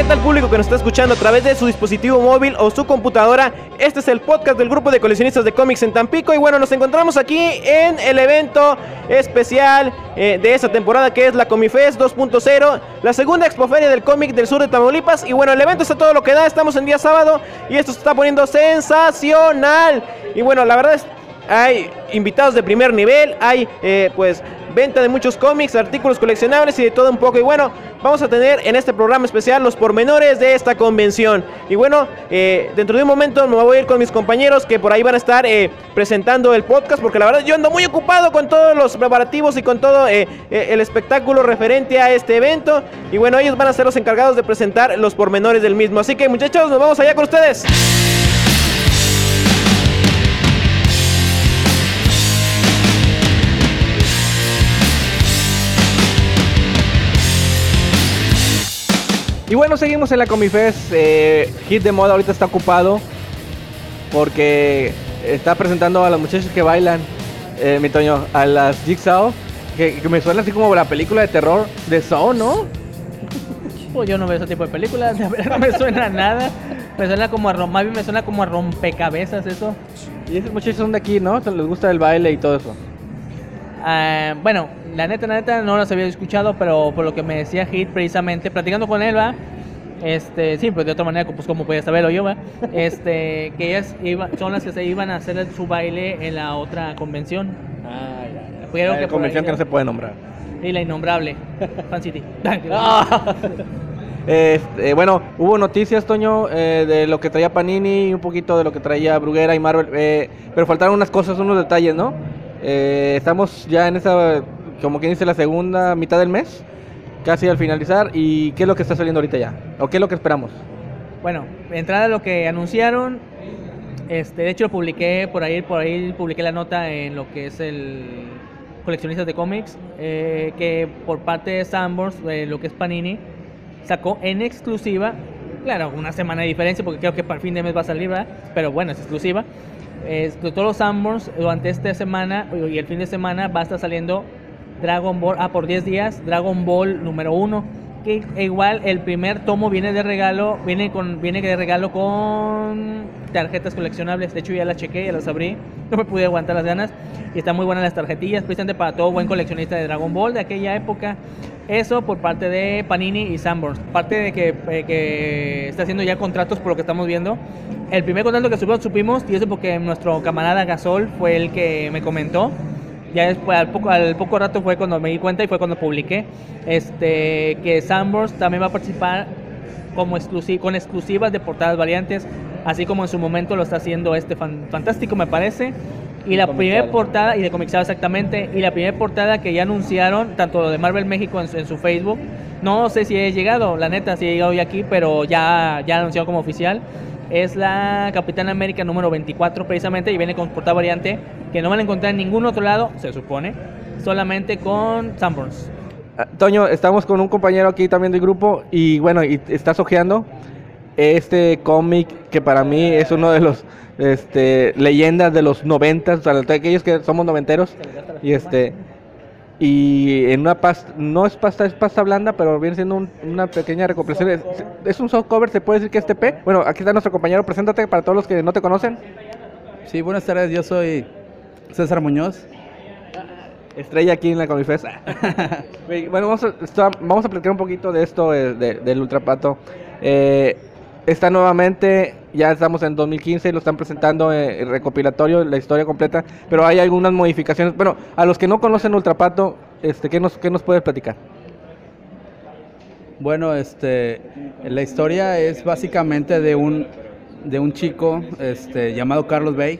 tal público que nos está escuchando a través de su dispositivo móvil o su computadora? Este es el podcast del grupo de coleccionistas de cómics en Tampico. Y bueno, nos encontramos aquí en el evento especial de esta temporada, que es la Comifest 2.0, la segunda expoferia del cómic del sur de Tamaulipas. Y bueno, el evento está todo lo que da, estamos en día sábado y esto se está poniendo sensacional. Y bueno, la verdad es, hay invitados de primer nivel, hay pues venta de muchos cómics, artículos coleccionables y de todo un poco. Y bueno, vamos a tener en este programa especial los pormenores de esta convención. Y bueno, dentro de un momento me voy a ir con mis compañeros que por ahí van a estar presentando el podcast, porque la verdad yo ando muy ocupado con todos los preparativos y con todo el espectáculo referente a este evento. Y bueno, ellos van a ser los encargados de presentar los pormenores del mismo. Así que muchachos, nos vamos allá con ustedes. Y bueno, seguimos en la Comifest. Hit de Moda ahorita está ocupado porque está presentando a los muchachos que bailan, mi Toño, a las Jigsaw, que me suena así como la película de terror de Saw, ¿no? Pues yo no veo ese tipo de películas, de verdad no me suena a nada. Me suena como más bien me suena como a rompecabezas eso. Y esos muchachos son de aquí, ¿no? Les gusta el baile y todo eso. Bueno, la neta no las había escuchado, pero por lo que me decía Hit precisamente, platicando con él, ¿va? Sí, pues de otra manera, pues como podía saberlo yo, ¿va? Que ellas son las que se iban a hacer su baile en la otra convención. Ya. Creo que convención ahí, que no se puede nombrar. Y la innombrable, Fan City. Bueno, hubo noticias, Toño, de lo que traía Panini, un poquito de lo que traía Bruguera y Marvel, pero faltaron unas cosas, unos detalles, ¿no? Estamos ya en esa, como quien dice, la segunda mitad del mes, casi al finalizar. ¿Y qué es lo que está saliendo ahorita ya? ¿O qué es lo que esperamos? Bueno, entrada a lo que anunciaron, de hecho publiqué por ahí publiqué la nota en lo que es el Coleccionistas de Cómics, que por parte de Sanborns, lo que es Panini, sacó en exclusiva, claro, una semana de diferencia porque creo que para el fin de mes va a salir, ¿verdad? Pero bueno, es exclusiva. Todos los Sanborns durante esta semana y el fin de semana va a estar saliendo Dragon Ball, por 10 días, Dragon Ball número 1, que igual el primer tomo viene de regalo con tarjetas coleccionables. De hecho ya las chequé, ya las abrí, no me pude aguantar las ganas y están muy buenas las tarjetillas, precisamente para todo buen coleccionista de Dragon Ball de aquella época. Eso por parte de Panini y Sanborns. Parte de que está haciendo ya contratos, por lo que estamos viendo. El primer contrato que supimos, y eso porque nuestro camarada Gasol fue el que me comentó. Ya después, al poco rato fue cuando me di cuenta y fue cuando publiqué que Sanborns también va a participar con exclusivas de portadas variantes, así como en su momento lo está haciendo Fantástico, me parece. Y la primera portada, y de Comixado exactamente, y la primera portada que ya anunciaron, tanto lo de Marvel México en su Facebook, no sé si he llegado, la neta, si he llegado ya aquí, pero ya anunciado como oficial, es la Capitana América número 24 precisamente, y viene con portada variante, que no van a encontrar en ningún otro lado, se supone, solamente con Sanborns. Toño, estamos con un compañero aquí también del grupo, y bueno, y estás ojeando este cómic que para mí es uno de los leyendas de los 90, para aquellos que somos noventeros, y en una pasta, no es pasta, es pasta blanda, pero viene siendo una pequeña recopilación. Es un softcover, se puede decir que es TP. Bueno, aquí está nuestro compañero, preséntate para todos los que no te conocen. Sí, buenas tardes, yo soy César Muñoz. Estrella aquí en la Comifest. Bueno, vamos a platicar un poquito de esto, del Ultrapato. Está nuevamente, ya estamos en 2015, lo están presentando el recopilatorio, la historia completa, pero hay algunas modificaciones. Bueno, a los que no conocen Ultrapato, ¿qué nos puedes platicar? Bueno, la historia es básicamente de un chico llamado Carlos Bay,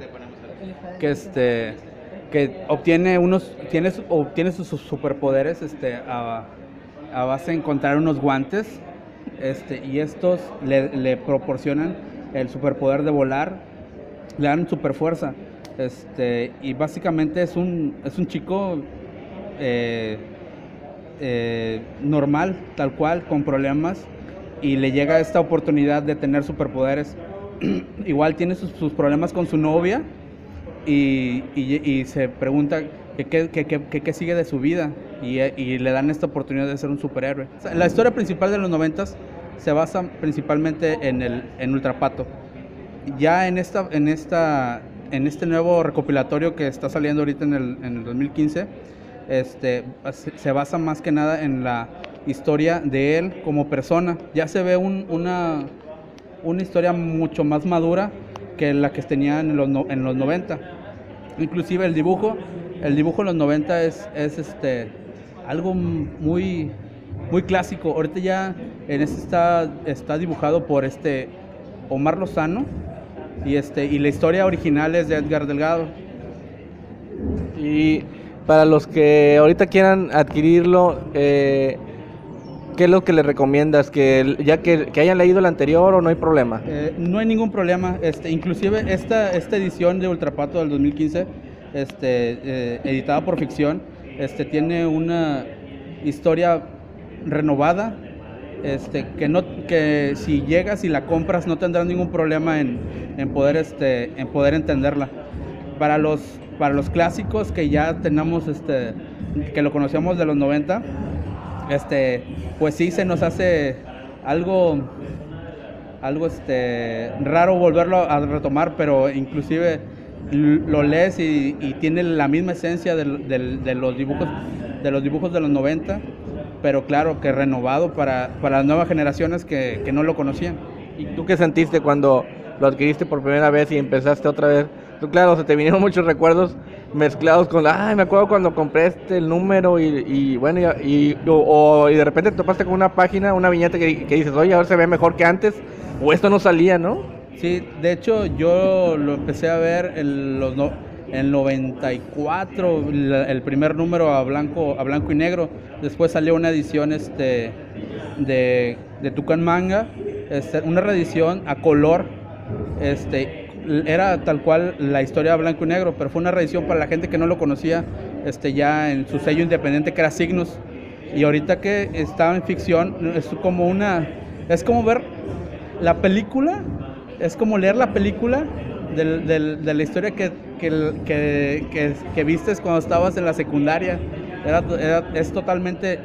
que obtiene sus superpoderes a base de encontrar unos guantes. Y estos le proporcionan el superpoder de volar, le dan super fuerza, y básicamente es un chico normal, tal cual, con problemas, y le llega esta oportunidad de tener superpoderes. Igual tiene sus problemas con su novia y se pregunta qué sigue de su vida, y le dan esta oportunidad de ser un superhéroe. O sea, la historia principal de los 90s se basa principalmente en Ultra Pato. Ya en este nuevo recopilatorio que está saliendo ahorita en el 2015, se basa más que nada en la historia de él como persona. Ya se ve una historia mucho más madura que la que tenía en los 90. Inclusive el dibujo en los 90 es algo muy, muy clásico. Ahorita ya está dibujado por Omar Lozano y la historia original es de Edgar Delgado. Y para los que ahorita quieran adquirirlo, ¿qué es lo que les recomiendas? ¿Que hayan leído el anterior o no hay problema? No hay ningún problema. Inclusive esta edición de Ultra Pato del 2015, editada por Ficción, tiene una historia renovada, que si llegas y la compras no tendrás ningún problema en poder entenderla. Para los clásicos que ya tenemos, que lo conocíamos de los 90, pues sí se nos hace algo raro volverlo a retomar, pero inclusive lo lees y tiene la misma esencia de los dibujos de los 90, pero claro que renovado para las nuevas generaciones que no lo conocían. ¿Y tú qué sentiste cuando lo adquiriste por primera vez y empezaste otra vez? Tú, claro, se te vinieron muchos recuerdos mezclados con, me acuerdo cuando compré el número y de repente te topaste con una página, una viñeta que dices, oye, ahora se ve mejor que antes, o esto no salía, ¿no? Sí, de hecho yo lo empecé a ver en 94, el primer número a blanco y negro. Después salió una edición de Tucán Manga, una reedición a color, era tal cual la historia a blanco y negro, pero fue una reedición para la gente que no lo conocía, ya en su sello independiente, que era Signos. Y ahorita que está en Ficción, es como ver la película, es como leer la película de la historia que vistes cuando estabas en la secundaria. Es totalmente,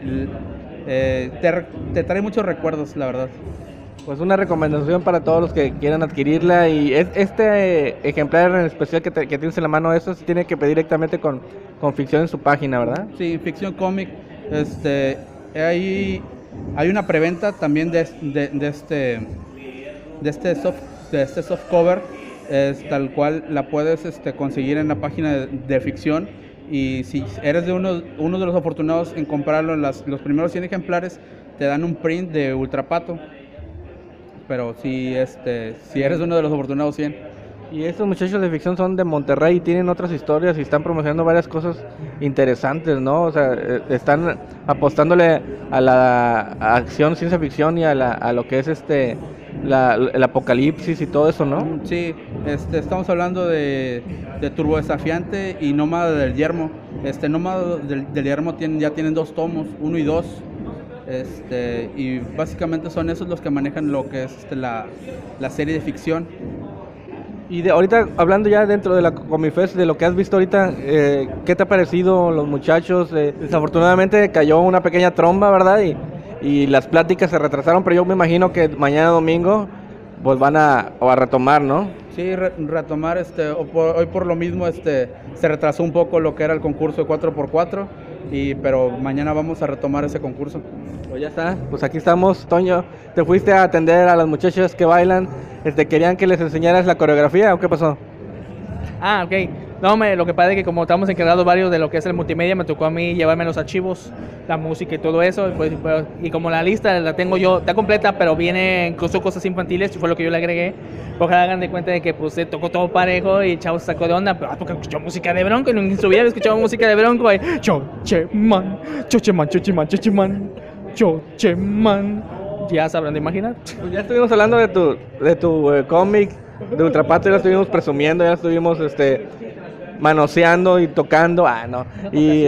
te trae muchos recuerdos, la verdad. Pues una recomendación para todos los que quieran adquirirla, y este ejemplar en especial que tienes en la mano, eso se tiene que pedir directamente con Ficción en su página, ¿verdad? Sí, Ficción Comic. Hay una preventa también de este soft cover, tal cual la puedes conseguir en la página de Ficción, y si eres de uno de los afortunados en comprarlo, los primeros 100 ejemplares te dan un print de Ultra Pato. Pero si eres uno de los afortunados 100. Y estos muchachos de Ficción son de Monterrey y tienen otras historias y están promocionando varias cosas interesantes, ¿no? O sea, están apostándole a la acción, ciencia ficción y a lo que es el apocalipsis y todo eso, ¿no? Sí, estamos hablando de Turbo Desafiante y Nómada del Yermo. Nómada del Yermo ya tienen 2 tomos, 1 y 2. Y básicamente son esos los que manejan lo que es la serie de Ficción. Y ahorita, hablando ya dentro de la Comifest, de lo que has visto ahorita, ¿qué te ha parecido los muchachos? Desafortunadamente cayó una pequeña tromba, ¿verdad? Y las pláticas se retrasaron, pero yo me imagino que mañana domingo pues van a retomar, ¿no? Sí, retomar, hoy por lo mismo se retrasó un poco lo que era el concurso de 4x4, pero mañana vamos a retomar ese concurso. Pues ya está, pues aquí estamos. Toño, te fuiste a atender a las muchachas que bailan, querían que les enseñaras la coreografía, ¿o qué pasó? Ok. No, lo que pasa es que como estamos encargados varios de lo que es el multimedia, me tocó a mí llevarme los archivos, la música y todo eso, y como la lista la tengo yo, está completa, pero viene incluso cosas infantiles, fue lo que yo le agregué, porque hagan de cuenta de que pues se tocó todo parejo y Chavo se sacó de onda, pero porque escuchó música de Bronco, y en su vida había escuchado música de Bronco, y Chocheman, Chocheman, Chocheman, Chocheman, Chocheman, ya sabrán de imaginar. Pues ya estuvimos hablando de tu cómic de Ultra Pato, ya lo estuvimos presumiendo, ya estuvimos manoseando y tocando, no, y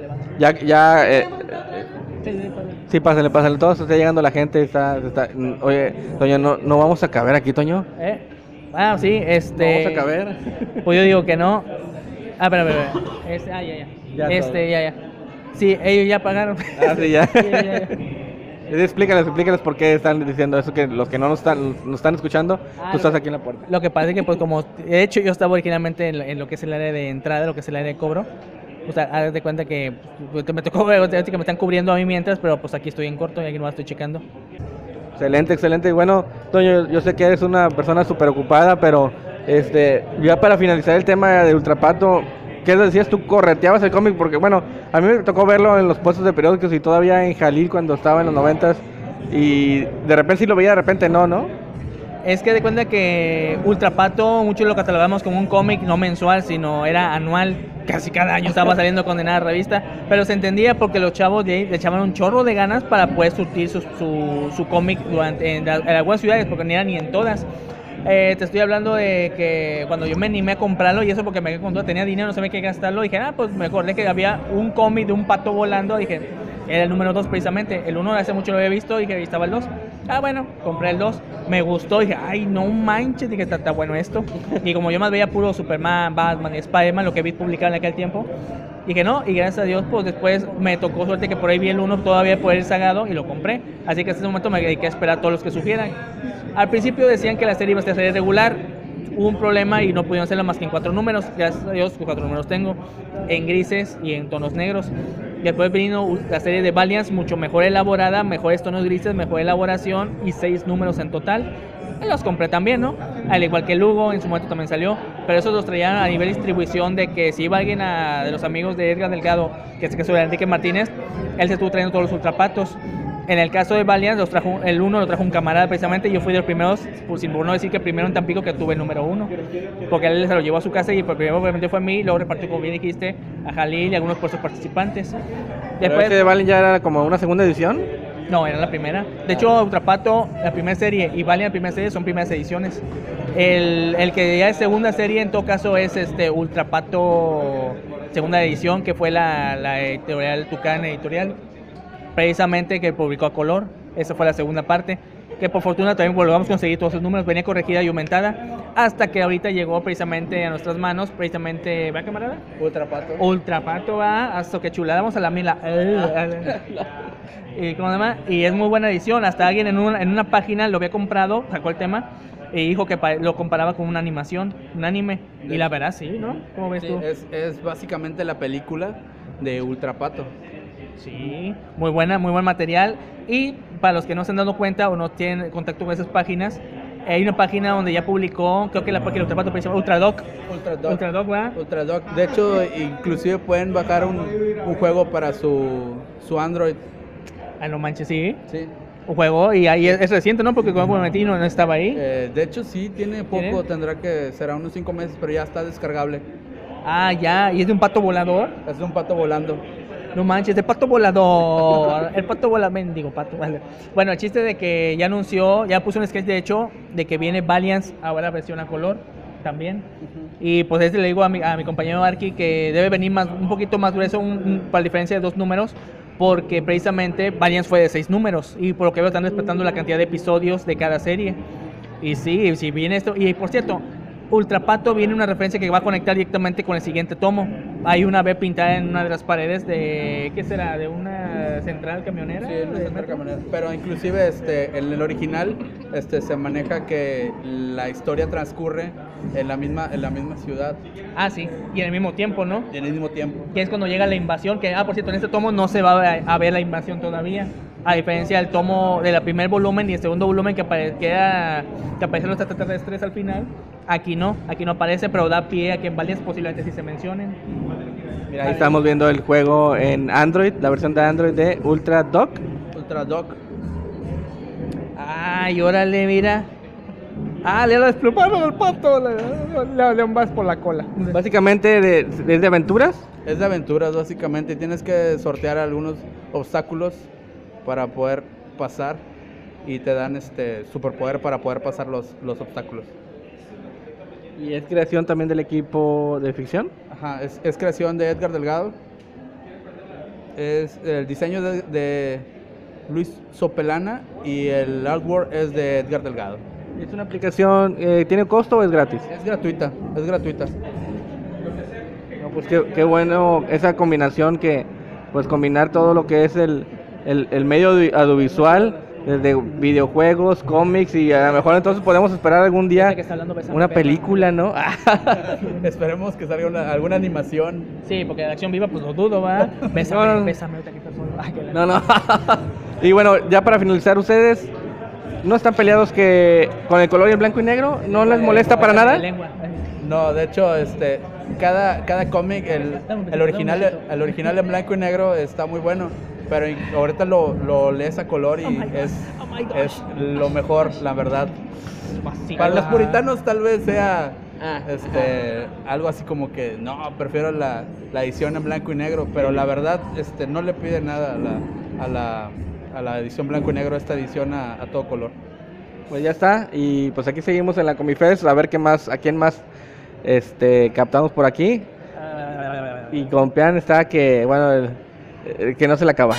sí, pásale, todo se está llegando la gente, oye, Toño, no vamos a caber aquí, Toño. Sí, ¿Vamos a caber? Pues yo digo que no. Espera. Ya. Sí, ellos ya pagaron. Sí, ya. Sí, ya. Explícales por qué están diciendo eso, que los que no nos están escuchando, tú estás aquí en la puerta. Lo que pasa es que, pues, como de hecho yo estaba originalmente en lo que es el área de entrada, lo que es el área de cobro. O sea, haz de cuenta que pues, me tocó ver que me están cubriendo a mí mientras, pero pues aquí estoy en corto y aquí no estoy checando. Excelente. Bueno, Toño, yo sé que eres una persona súper ocupada, pero ya para finalizar el tema de Ultrapato, ¿qué decías tú? ¿Correteabas el cómic? Porque bueno, a mí me tocó verlo en los puestos de periódicos y todavía en Jalil cuando estaba en los 90s, y de repente sí lo veía, de repente no. Es que de cuenta que Ultrapato muchos lo catalogamos como un cómic no mensual, sino era anual. Casi cada año estaba saliendo condenada revista, pero se entendía porque los chavos de ahí le echaban un chorro de ganas para poder surtir su cómic en algunas ciudades, porque ni era ni en todas. Te estoy hablando de que cuando yo me animé a comprarlo, y eso porque cuando tenía dinero no sabía qué gastarlo, dije, pues me acordé que había un cómic de un pato volando, dije, era el número 2 precisamente, el 1 hace mucho lo había visto, dije, ahí estaba el 2, bueno, compré el 2, me gustó, dije, ay, no manches, dije, está bueno esto, y como yo más veía puro Superman, Batman y Spider-Man, lo que vi publicado en aquel tiempo, dije, no, y gracias a Dios, pues después me tocó suerte que por ahí vi el 1 todavía por ir sagado y lo compré, así que en ese momento me dediqué a esperar a todos los que sugieran. Al principio decían que la serie iba a ser regular, hubo un problema y no pudieron hacerlo más que en 4 números, gracias a Dios 4 números tengo, en grises y en tonos negros. Después vino la serie de Valiant, mucho mejor elaborada, mejores tonos grises, mejor elaboración y 6 números en total. Los compré también, ¿no? Al igual que Lugo, en su momento también salió, pero esos los traían a nivel distribución de que si iba alguien de los amigos de Edgar Delgado, que es el caso de Enrique Martínez, él se estuvo trayendo todos los Ultrapatos. En el caso de Valiant, el 1 lo trajo un camarada precisamente, y yo fui de los primeros, por no decir que primero en Tampico que tuve el número 1, porque él se lo llevó a su casa y por primero obviamente fue a mí, luego repartió, como bien dijiste, a Jalil y algunos puestos participantes. Después, ¿de Valiant ya era como una segunda edición? No, era la primera. De hecho, Ultrapato, la primera serie, y Valiant, la primera serie, son primeras ediciones. El que ya es segunda serie, en todo caso, es Ultrapato segunda edición, que fue la editorial Tucán Editorial, precisamente que publicó a color. Esa fue la segunda parte, que por fortuna también volvamos a conseguir todos esos números, venía corregida y aumentada, hasta que ahorita llegó precisamente a nuestras manos, precisamente, ¿va, camarada? Ultrapato, va, hasta que chulada, vamos a la mila. Y es muy buena edición, hasta alguien en una página lo había comprado, sacó el tema, y dijo que lo comparaba con una animación, un anime, y la verdad sí, ¿no? ¿Cómo ves tú? Es básicamente la película de Ultrapato. Sí, muy buen material. Y para los que no se han dado cuenta o no tienen contacto con esas páginas, hay una página donde ya publicó, creo que la página de Ultrapato precisamente, Ultradoc, ¿verdad? Ultradoc. De hecho, inclusive pueden bajar un juego para su Android. No manches, sí. Sí. Un juego, y ahí es reciente, ¿no? Porque cuando me metí no estaba ahí. De hecho, sí, tiene poco, será unos 5 meses, pero ya está descargable. Ya, y es de un pato volador. Es de un pato volando. No manches, de pato volador. El pato volador, mendigo pato. Vale. Bueno, el chiste de que ya anunció, ya puso un sketch de hecho, de que viene Valiant, ahora versión a color también. Y pues le digo a mi compañero Arki que debe venir un poquito más grueso, para diferencia de 2 números, porque precisamente Valiant fue de 6 números, y por lo que veo están respetando la cantidad de episodios de cada serie. Y sí, si viene esto, y por cierto, Ultrapato viene una referencia que va a conectar directamente con el siguiente tomo. Hay una B pintada en una de las paredes de, ¿qué será? ¿De una central camionera? Sí, una central camionera. Pero inclusive en el original se maneja que la historia transcurre en la misma ciudad. Sí, y en el mismo tiempo, ¿no? Y en el mismo tiempo. Que es cuando llega la invasión, que, por cierto, en este tomo no se va a ver la invasión todavía. A diferencia del tomo del primer volumen y el segundo volumen que aparecen los extraterrestres al final, aquí no aparece, pero da pie a que en Valiant posiblemente sí se mencionen. Mira, ahí estamos viendo el juego en Android, la versión de Android de Ultradoc. Ay, órale, mira. Le desplumaron al pato, le vas por la cola. Básicamente, ¿es de aventuras? Es de aventuras, básicamente. Tienes que sortear algunos obstáculos para poder pasar, y te dan superpoder para poder pasar los obstáculos. ¿Y es creación también del equipo de ficción? Ajá, es creación de Edgar Delgado. Es el diseño de Luis Sopelana, y el artwork es de Edgar Delgado. ¿Es una aplicación, tiene costo o es gratis? Es gratuita. No, pues qué bueno esa combinación, que pues combinar todo lo que es el medio audiovisual, desde videojuegos, cómics, y a lo mejor entonces podemos esperar algún día Que está hablando, bésame, una Pepa. película, ¿no? Esperemos que salga alguna animación. Sí, porque de acción viva, pues lo dudo, ¿va? Bésame, No, no. bésame, ahorita que estás solo. Ay, que la- No. Y bueno, ya para finalizar, ¿ustedes no están peleados con el color y el blanco y negro? ¿No les molesta para La nada? lengua. No, de hecho, cada cómic, el original en blanco y negro está muy bueno, pero ahorita lo lees a color y Oh my God. es, Oh my gosh. es lo mejor, la verdad. Sí, Para los ah. puritanos tal vez sea Ah. algo así como que no, prefiero la edición en blanco y negro, pero la verdad no le pide nada a la edición blanco y negro, esta edición a todo color. Pues ya está, y pues aquí seguimos en la Comifest, a ver a quién más captamos por aquí. Y con Pean está que, bueno, que no se le acaba.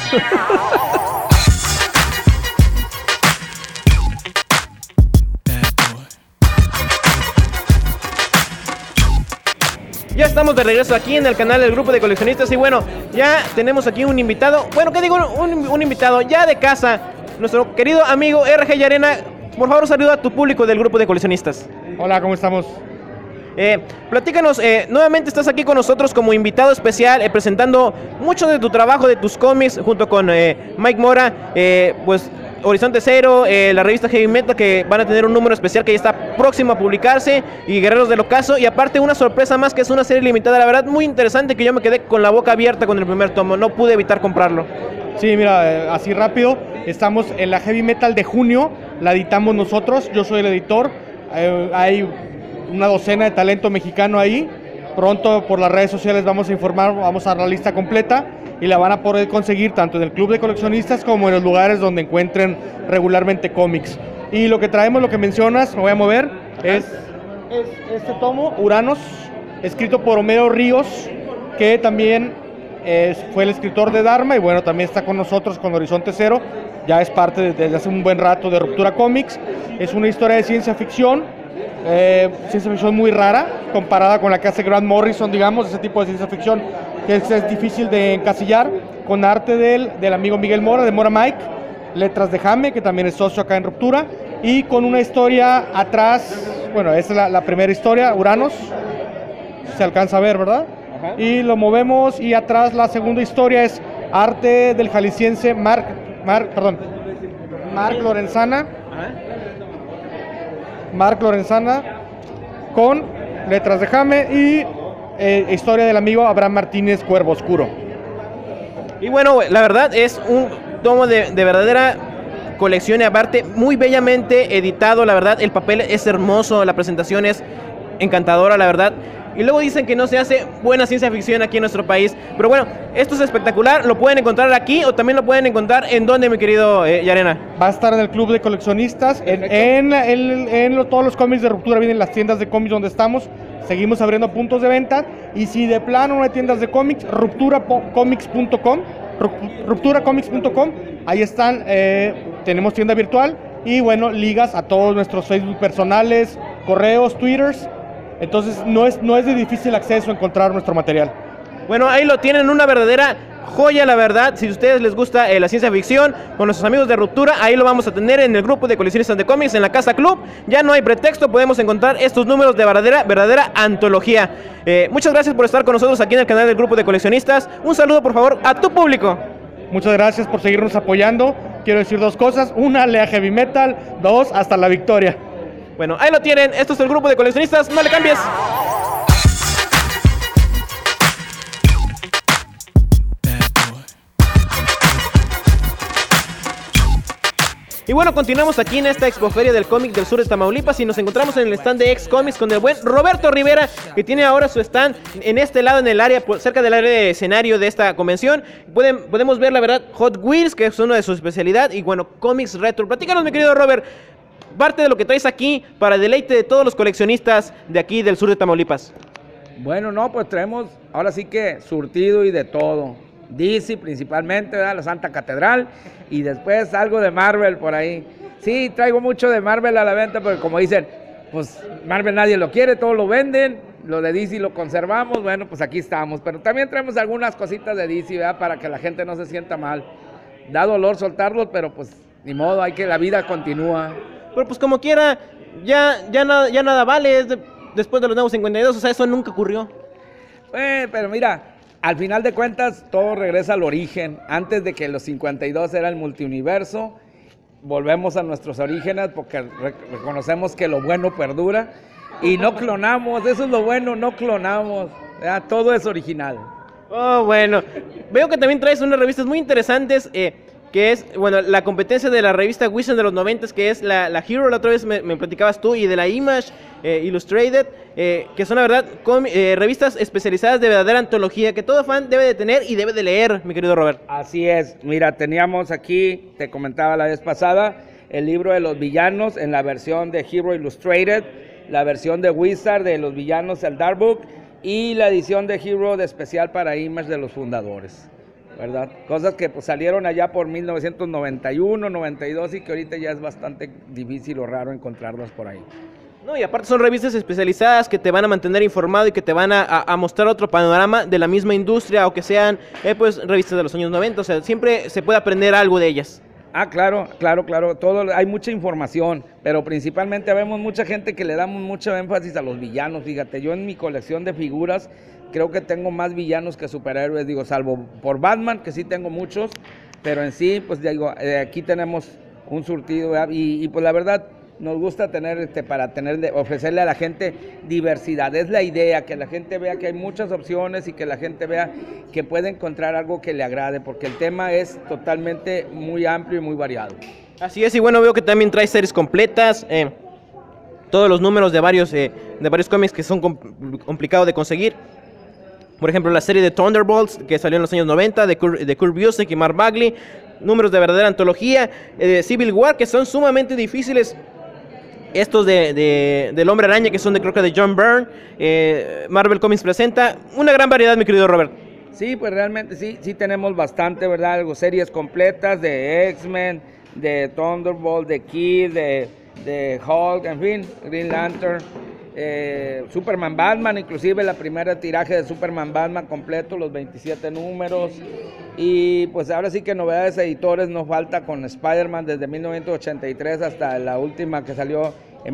Ya estamos de regreso aquí en el canal del grupo de coleccionistas y bueno, ya tenemos aquí un invitado, bueno, ¿qué digo? Un invitado ya de casa, nuestro querido amigo RG Yarena. Por favor, saluda a tu público del grupo de coleccionistas. Hola, ¿cómo estamos? Platícanos, nuevamente estás aquí con nosotros como invitado especial, presentando mucho de tu trabajo, de tus cómics, junto con Mike Mora, pues Horizonte Zero, la revista Heavy Metal, que van a tener un número especial que ya está próximo a publicarse, y Guerreros del Ocaso, y aparte una sorpresa más, que es una serie limitada, la verdad muy interesante, que yo me quedé con la boca abierta con el primer tomo, no pude evitar comprarlo. Sí, mira, así rápido, estamos en la Heavy Metal de junio, la editamos nosotros, yo soy el editor, hay una docena de talento mexicano ahí, pronto por las redes sociales vamos a informar, vamos a dar la lista completa y la van a poder conseguir tanto en el club de coleccionistas como en los lugares donde encuentren regularmente cómics. Y lo que traemos, lo que mencionas, me voy a mover, es este tomo, Uranos, escrito por Homero Ríos, que también fue el escritor de Dharma y bueno, también está con nosotros con Horizonte Zero, ya es parte desde hace un buen rato de Ruptura Comics. Es una historia de ciencia ficción muy rara comparada con la que hace Grant Morrison, digamos, ese tipo de ciencia ficción que es difícil de encasillar, con arte del amigo Miguel Mora, de Mora Mike, letras de Jame, que también es socio acá en Ruptura, y con una historia atrás, bueno, esta es la primera historia, Uranos, se alcanza a ver, ¿verdad? Ajá. Y lo movemos, y atrás la segunda historia es arte del jalisciense Marc Lorenzana. Marc Lorenzana, con letras de Jame y historia del amigo Abraham Martínez, Cuervo Oscuro. Y bueno, la verdad es un tomo de verdadera colección y aparte muy bellamente editado, la verdad el papel es hermoso, la presentación es encantadora, la verdad. Y luego dicen que no se hace buena ciencia ficción aquí en nuestro país, pero bueno, esto es espectacular, lo pueden encontrar aquí o también lo pueden encontrar en donde, mi querido Yarena. Va a estar en el club de coleccionistas, todos los cómics de Ruptura vienen las tiendas de cómics donde estamos, seguimos abriendo puntos de venta, y si de plano no hay tiendas de cómics, rupturacomics.com, ahí están, tenemos tienda virtual y bueno, ligas a todos nuestros Facebook personales, correos, Twitters, entonces no es de difícil acceso encontrar nuestro material. Bueno, ahí lo tienen, una verdadera joya, la verdad. Si a ustedes les gusta la ciencia ficción, con nuestros amigos de Ruptura, ahí lo vamos a tener en el grupo de coleccionistas de cómics, en la Casa Club. Ya no hay pretexto, podemos encontrar estos números de verdadera antología. Muchas gracias por estar con nosotros aquí en el canal del grupo de coleccionistas. Un saludo, por favor, a tu público. Muchas gracias por seguirnos apoyando. Quiero decir dos cosas: una, lea Heavy Metal; dos, hasta la victoria. Bueno, ahí lo tienen, esto es el grupo de coleccionistas, no le cambies. Y bueno, continuamos aquí en esta expoferia del cómic del sur de Tamaulipas y nos encontramos en el stand de X Comics con el buen Roberto Rivera, que tiene ahora su stand en este lado, en el área, cerca del área de escenario de esta convención. Podemos ver, la verdad, Hot Wheels, que es una de sus especialidades, y bueno, cómics retro. Platícanos, mi querido Robert, parte de lo que traes aquí para deleite de todos los coleccionistas de aquí del sur de Tamaulipas. Bueno, no, pues traemos ahora sí que surtido y de todo. DC principalmente, ¿verdad? La Santa Catedral, y después algo de Marvel por ahí. Sí, traigo mucho de Marvel a la venta, porque como dicen, pues Marvel nadie lo quiere, todos lo venden, lo de DC lo conservamos, bueno, pues aquí estamos. Pero también traemos algunas cositas de DC, ¿verdad? Para que la gente no se sienta mal. da dolor soltarlos, pero pues ni modo, la vida continúa. Pero pues como quiera, ya nada vale después de los nuevos 52, o sea, eso nunca ocurrió. Pero mira, al final de cuentas todo regresa al origen. Antes de que los 52 era el multiuniverso, volvemos a nuestros orígenes porque reconocemos que lo bueno perdura y no clonamos, eso es lo bueno, no clonamos, ¿verdad? Todo es original. Oh, bueno, veo que también traes unas revistas muy interesantes, que es, bueno, la competencia de la revista Wizard de los 90, que es la Hero, la otra vez me platicabas tú, y de la Image Illustrated, que son la verdad revistas especializadas de verdadera antología, que todo fan debe de tener y debe de leer, mi querido Robert. Así es, mira, teníamos aquí, te comentaba la vez pasada, el libro de los villanos en la versión de Hero Illustrated, la versión de Wizard de los villanos, el Dark Book, y la edición de Hero de especial para Image de los fundadores, ¿verdad? Cosas que pues, salieron allá por 1991, 92 y que ahorita ya es bastante difícil o raro encontrarlas por ahí. No, y aparte son revistas especializadas que te van a mantener informado y que te van a mostrar otro panorama de la misma industria, o que sean pues revistas de los años 90, o sea, siempre se puede aprender algo de ellas. Ah, claro, hay mucha información, pero principalmente vemos mucha gente que le damos mucho énfasis a los villanos. Fíjate, yo en mi colección de figuras creo que tengo más villanos que superhéroes, digo, salvo por Batman, que sí tengo muchos, pero en sí, pues digo, aquí tenemos un surtido, y pues la verdad nos gusta tener, ofrecerle a la gente diversidad. Es la idea, que la gente vea que hay muchas opciones y que la gente vea que puede encontrar algo que le agrade, porque el tema es totalmente muy amplio y muy variado. Así es, y bueno, veo que también trae series completas, todos los números de varios cómics que son complicados de conseguir. Por ejemplo, la serie de Thunderbolts, que salió en los años 90, de Kurt Busiek y Mark Bagley. Números de verdadera antología, de Civil War, que son sumamente difíciles. Estos del Hombre Araña, que son creo que de John Byrne. Marvel Comics presenta una gran variedad, mi querido Robert. Sí, pues realmente sí tenemos bastante, ¿verdad? Algo, series completas de X-Men, de Thunderbolt, de Kid, de Hulk, en fin, Green Lantern, Superman, Batman, inclusive la primera tiraje de Superman, Batman completo, los 27 números. Y pues ahora sí que novedades editores nos falta con Spider-Man desde 1983 hasta la última que salió en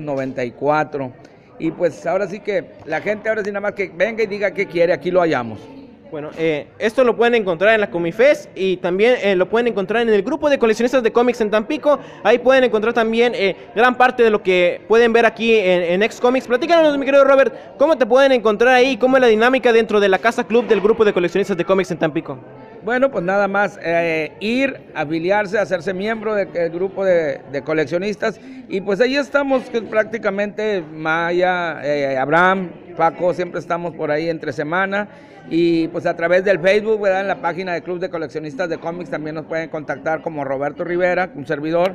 1994. Y pues ahora sí que la gente ahora sí nada más que venga y diga qué quiere, aquí lo hallamos. Bueno, esto lo pueden encontrar en la Comifest y también lo pueden encontrar en el grupo de coleccionistas de cómics en Tampico. Ahí pueden encontrar también gran parte de lo que pueden ver aquí en X-Comics. Platícanos, mi querido Robert, ¿cómo te pueden encontrar ahí? ¿Cómo es la dinámica dentro de la casa club del grupo de coleccionistas de cómics en Tampico? Bueno, pues nada más ir, afiliarse, hacerse miembro del grupo de coleccionistas, y pues ahí estamos, que prácticamente Maya, Abraham, Paco, siempre estamos por ahí entre semana, y pues a través del Facebook, ¿verdad? En la página del Club de Coleccionistas de Cómics también nos pueden contactar como Roberto Rivera, un servidor,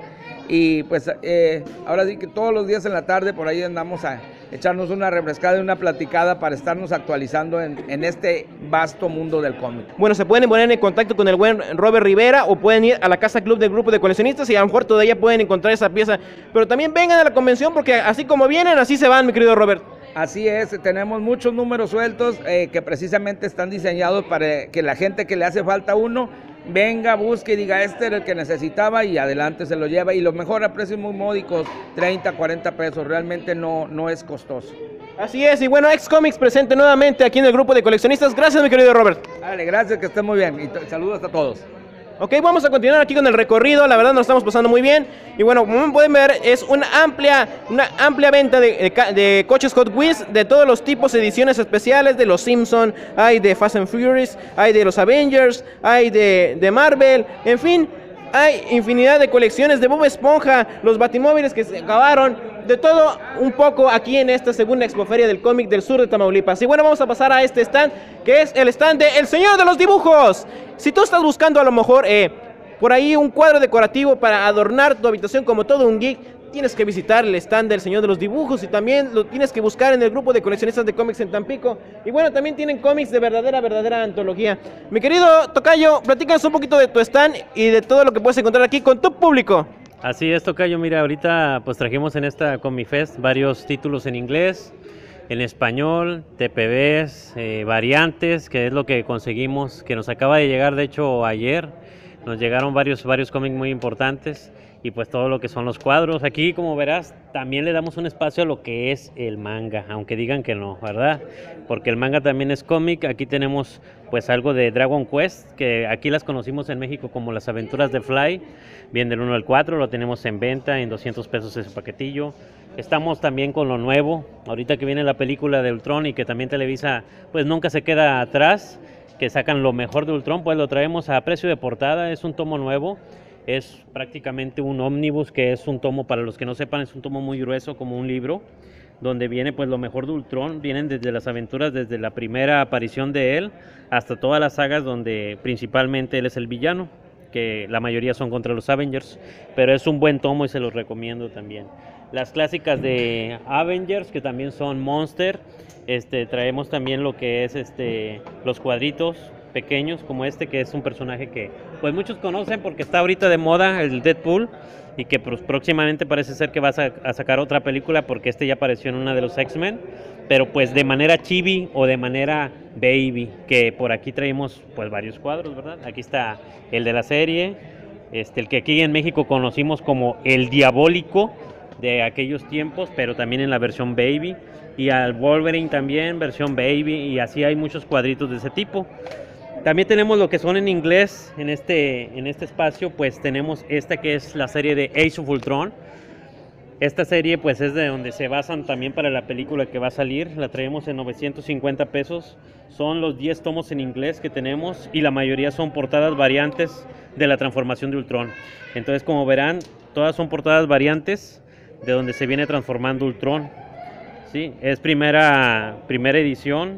y pues ahora sí que todos los días en la tarde por ahí andamos a echarnos una refrescada y una platicada para estarnos actualizando en este vasto mundo del cómic. Bueno, se pueden poner en contacto con el buen Robert Rivera, o pueden ir a la casa club del grupo de coleccionistas y a lo mejor todavía pueden encontrar esa pieza. Pero también vengan a la convención, porque así como vienen, así se van, mi querido Robert. Así es, tenemos muchos números sueltos que precisamente están diseñados para que la gente que le hace falta uno venga, busque y diga, este era el que necesitaba, y adelante se lo lleva, y lo mejor a precios muy módicos, 30, 40 pesos, realmente no es costoso. Así es, y bueno, X-Comics presente nuevamente aquí en el grupo de coleccionistas. Gracias, mi querido Robert. Dale, gracias, que estén muy bien, y saludos a todos. Ok, vamos a continuar aquí con el recorrido, la verdad nos estamos pasando muy bien. Y bueno, como pueden ver, es una amplia venta de coches Hot Wheels de todos los tipos, ediciones especiales de los Simpsons, hay de Fast and Furious, hay de los Avengers, hay de Marvel, en fin, hay infinidad de colecciones de Bob Esponja, los Batimóviles que se acabaron, de todo un poco aquí en esta segunda expoferia del cómic del sur de Tamaulipas. Y bueno, vamos a pasar a este stand, que es el stand de El Señor de los Dibujos. Si tú estás buscando a lo mejor por ahí un cuadro decorativo para adornar tu habitación como todo un geek, tienes que visitar el stand del Señor de los Dibujos, y también lo tienes que buscar en el grupo de coleccionistas de cómics en Tampico. Y bueno, también tienen cómics de verdadera antología. Mi querido Tocayo, platícanos un poquito de tu stand y de todo lo que puedes encontrar aquí con tu público. Así es, Tocayo, mira, ahorita pues trajimos en esta Comifest varios títulos en inglés, en español, TPBs, variantes, que es lo que conseguimos, que nos acaba de llegar de hecho ayer, Nos llegaron varios cómics muy importantes y pues todo lo que son los cuadros. Aquí, como verás, también le damos un espacio a lo que es el manga, aunque digan que no, ¿verdad? Porque el manga también es cómic. Aquí tenemos pues algo de Dragon Quest, que aquí las conocimos en México como las aventuras de Fly. Bien, del 1 al 4 lo tenemos en venta en 200 pesos ese paquetillo. Estamos también con lo nuevo, ahorita que viene la película de Ultron y que también Televisa pues nunca se queda atrás, que sacan lo mejor de Ultron, pues lo traemos a precio de portada. Es un tomo nuevo, es prácticamente un ómnibus, que es un tomo, para los que no sepan, es un tomo muy grueso como un libro, donde viene pues lo mejor de Ultron. Vienen desde las aventuras, desde la primera aparición de él hasta todas las sagas donde principalmente él es el villano, que la mayoría son contra los Avengers, pero es un buen tomo y se los recomiendo también. Las clásicas de Avengers, que también son Monster. Traemos también lo que es los cuadritos pequeños como que es un personaje que pues muchos conocen porque está ahorita de moda, el Deadpool, y que pues, próximamente parece ser que vas a sacar otra película, porque ya apareció en una de los X-Men, pero pues de manera chibi o de manera baby, que por aquí traemos pues varios cuadros, ¿verdad? Aquí está el de la serie, el que aquí en México conocimos como el Diabólico de aquellos tiempos, pero también en la versión baby, y al Wolverine también versión baby, y así hay muchos cuadritos de ese tipo. También tenemos lo que son en inglés en este espacio, pues tenemos esta que es la serie de Age of Ultron. Esta serie pues es de donde se basan también para la película que va a salir. La traemos en 950 pesos. Son los 10 tomos en inglés que tenemos y la mayoría son portadas variantes de la transformación de Ultron. Entonces, como verán, todas son portadas variantes de donde se viene transformando Ultron. ¿Sí? Es primera edición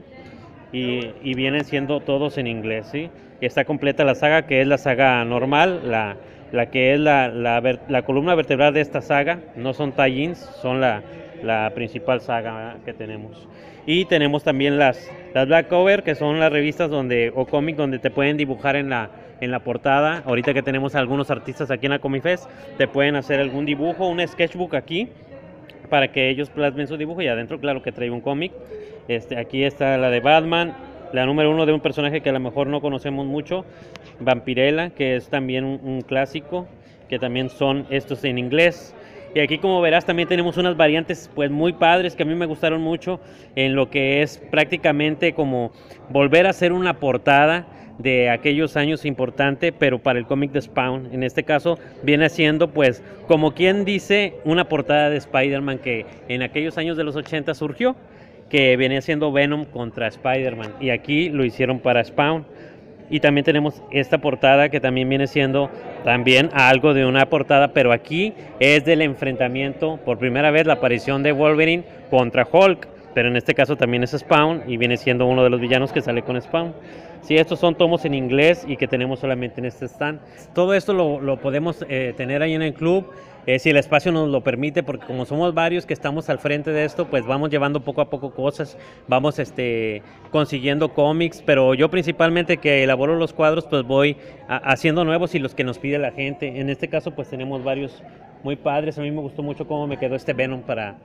y vienen siendo todos en inglés. ¿Sí? Está completa la saga, que es la saga normal, la que es la columna vertebral de esta saga. No son tie-ins, son la principal saga que tenemos. Y tenemos también las Black Cover, que son las revistas o cómics donde te pueden dibujar en la portada. Ahorita que tenemos algunos artistas aquí en la Comic Fest, te pueden hacer algún dibujo, un sketchbook aquí, para que ellos plasmen su dibujo, y adentro claro que trae un cómic. Aquí está la de Batman, la número 1 de un personaje que a lo mejor no conocemos mucho, Vampirella, que es también un clásico, que también son estos en inglés. Y aquí, como verás, también tenemos unas variantes pues muy padres que a mí me gustaron mucho, en lo que es prácticamente como volver a hacer una portada de aquellos años importante, pero para el cómic de Spawn. En este caso viene siendo pues como quien dice una portada de Spider-Man que en aquellos años de los 80 surgió, que venía siendo Venom contra Spider-Man, y aquí lo hicieron para Spawn. Y también tenemos esta portada que también viene siendo también algo de una portada, pero aquí es del enfrentamiento, por primera vez la aparición de Wolverine contra Hulk, pero en este caso también es Spawn y viene siendo uno de los villanos que sale con Spawn. Sí, estos son tomos en inglés y que tenemos solamente en este stand. Todo esto lo podemos tener ahí en el club, si el espacio nos lo permite, porque como somos varios que estamos al frente de esto, pues vamos llevando poco a poco cosas, vamos consiguiendo cómics, pero yo principalmente que elaboro los cuadros, pues voy haciendo nuevos y los que nos pide la gente. En este caso pues tenemos varios muy padres. A mí me gustó mucho cómo me quedó Venom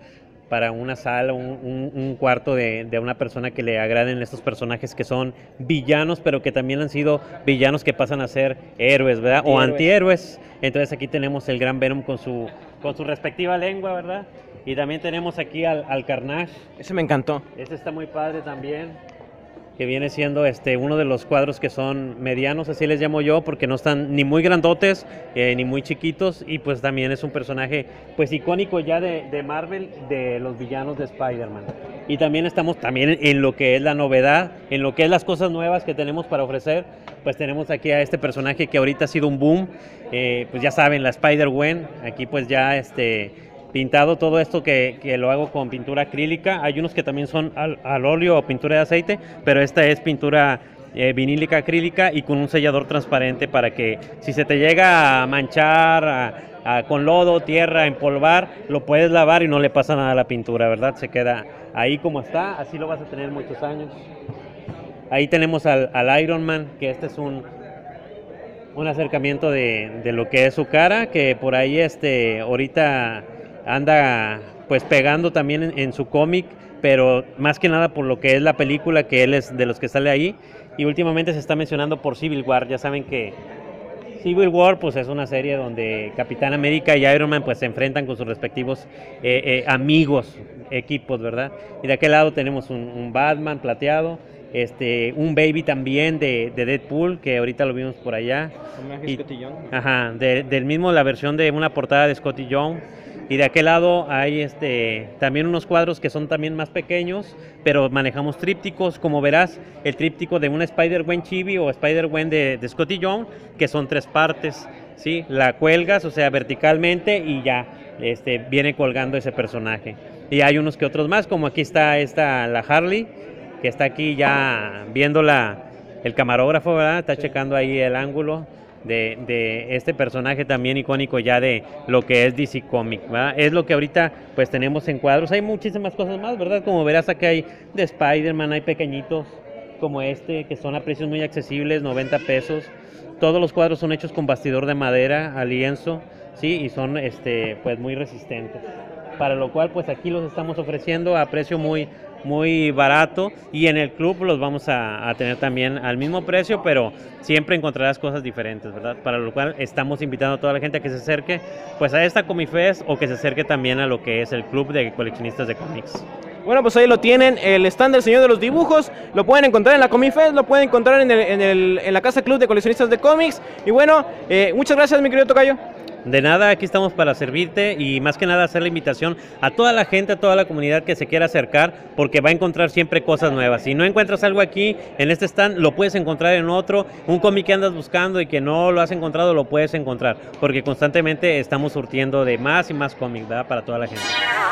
para una sala, un cuarto de una persona que le agraden estos personajes que son villanos, pero que también han sido villanos que pasan a ser héroes, ¿verdad? O antihéroes. Entonces aquí tenemos el gran Venom con su respectiva lengua, ¿verdad? Y también tenemos aquí al Carnage. Ese me encantó. Este está muy padre también, que viene siendo uno de los cuadros que son medianos, así les llamo yo, porque no están ni muy grandotes ni muy chiquitos, y pues también es un personaje pues icónico ya de Marvel, de los villanos de Spider-Man. Y también estamos también en lo que es la novedad, en lo que es las cosas nuevas que tenemos para ofrecer. Pues tenemos aquí a este personaje que ahorita ha sido un boom, pues ya saben, la Spider-Gwen. Aquí pues ya pintado todo esto que lo hago con pintura acrílica. Hay unos que también son al óleo o pintura de aceite, pero esta es pintura vinílica acrílica y con un sellador transparente, para que si se te llega a manchar con lodo, tierra, empolvar, lo puedes lavar y no le pasa nada a la pintura, ¿verdad? Se queda ahí como está, así lo vas a tener muchos años. Ahí tenemos al Iron Man, que es un acercamiento de lo que es su cara, que por ahí ahorita anda pues pegando también en su cómic, pero más que nada por lo que es la película, que él es de los que sale ahí, y últimamente se está mencionando por Civil War. Ya saben que Civil War pues es una serie donde Capitán América y Iron Man pues se enfrentan con sus respectivos amigos, equipos, ¿verdad? Y de aquel lado tenemos un Batman plateado, un Baby también de Deadpool, que ahorita lo vimos por allá. Y, ajá, del mismo la versión de una portada de Scotty Young. Y de aquel lado hay también unos cuadros que son también más pequeños, pero manejamos trípticos, como verás, el tríptico de una Spider-Gwen chibi o Spider-Gwen de Scotty Young, que son 3 partes, ¿sí? La cuelgas, o sea, verticalmente y ya viene colgando ese personaje. Y hay unos que otros más, como aquí está la Harley, que está aquí ya viendo el camarógrafo, ¿verdad? Está checando ahí el ángulo de este personaje también icónico ya de lo que es DC Comics, ¿verdad? Es lo que ahorita pues tenemos en cuadros. Hay muchísimas cosas más, ¿verdad? Como verás, aquí hay de Spider-Man, hay pequeñitos como que son a precios muy accesibles, 90 pesos. Todos los cuadros son hechos con bastidor de madera a lienzo, ¿sí? Y son pues muy resistentes. Para lo cual pues aquí los estamos ofreciendo a precio muy barato, y en el club los vamos a tener también al mismo precio, pero siempre encontrarás cosas diferentes, ¿verdad? Para lo cual estamos invitando a toda la gente a que se acerque pues a esta Comifest, o que se acerque también a lo que es el club de coleccionistas de cómics. Bueno, pues ahí lo tienen, el stand del Señor de los Dibujos, lo pueden encontrar en la Comifest, lo pueden encontrar en la Casa Club de Coleccionistas de Cómics. Y bueno, muchas gracias, mi querido tocayo. De nada, aquí estamos para servirte, y más que nada hacer la invitación a toda la gente, a toda la comunidad que se quiera acercar, porque va a encontrar siempre cosas nuevas. Si no encuentras algo aquí en este stand, lo puedes encontrar en otro. Un cómic que andas buscando y que no lo has encontrado, lo puedes encontrar, porque constantemente estamos surtiendo de más y más cómics, ¿verdad? Para toda la gente.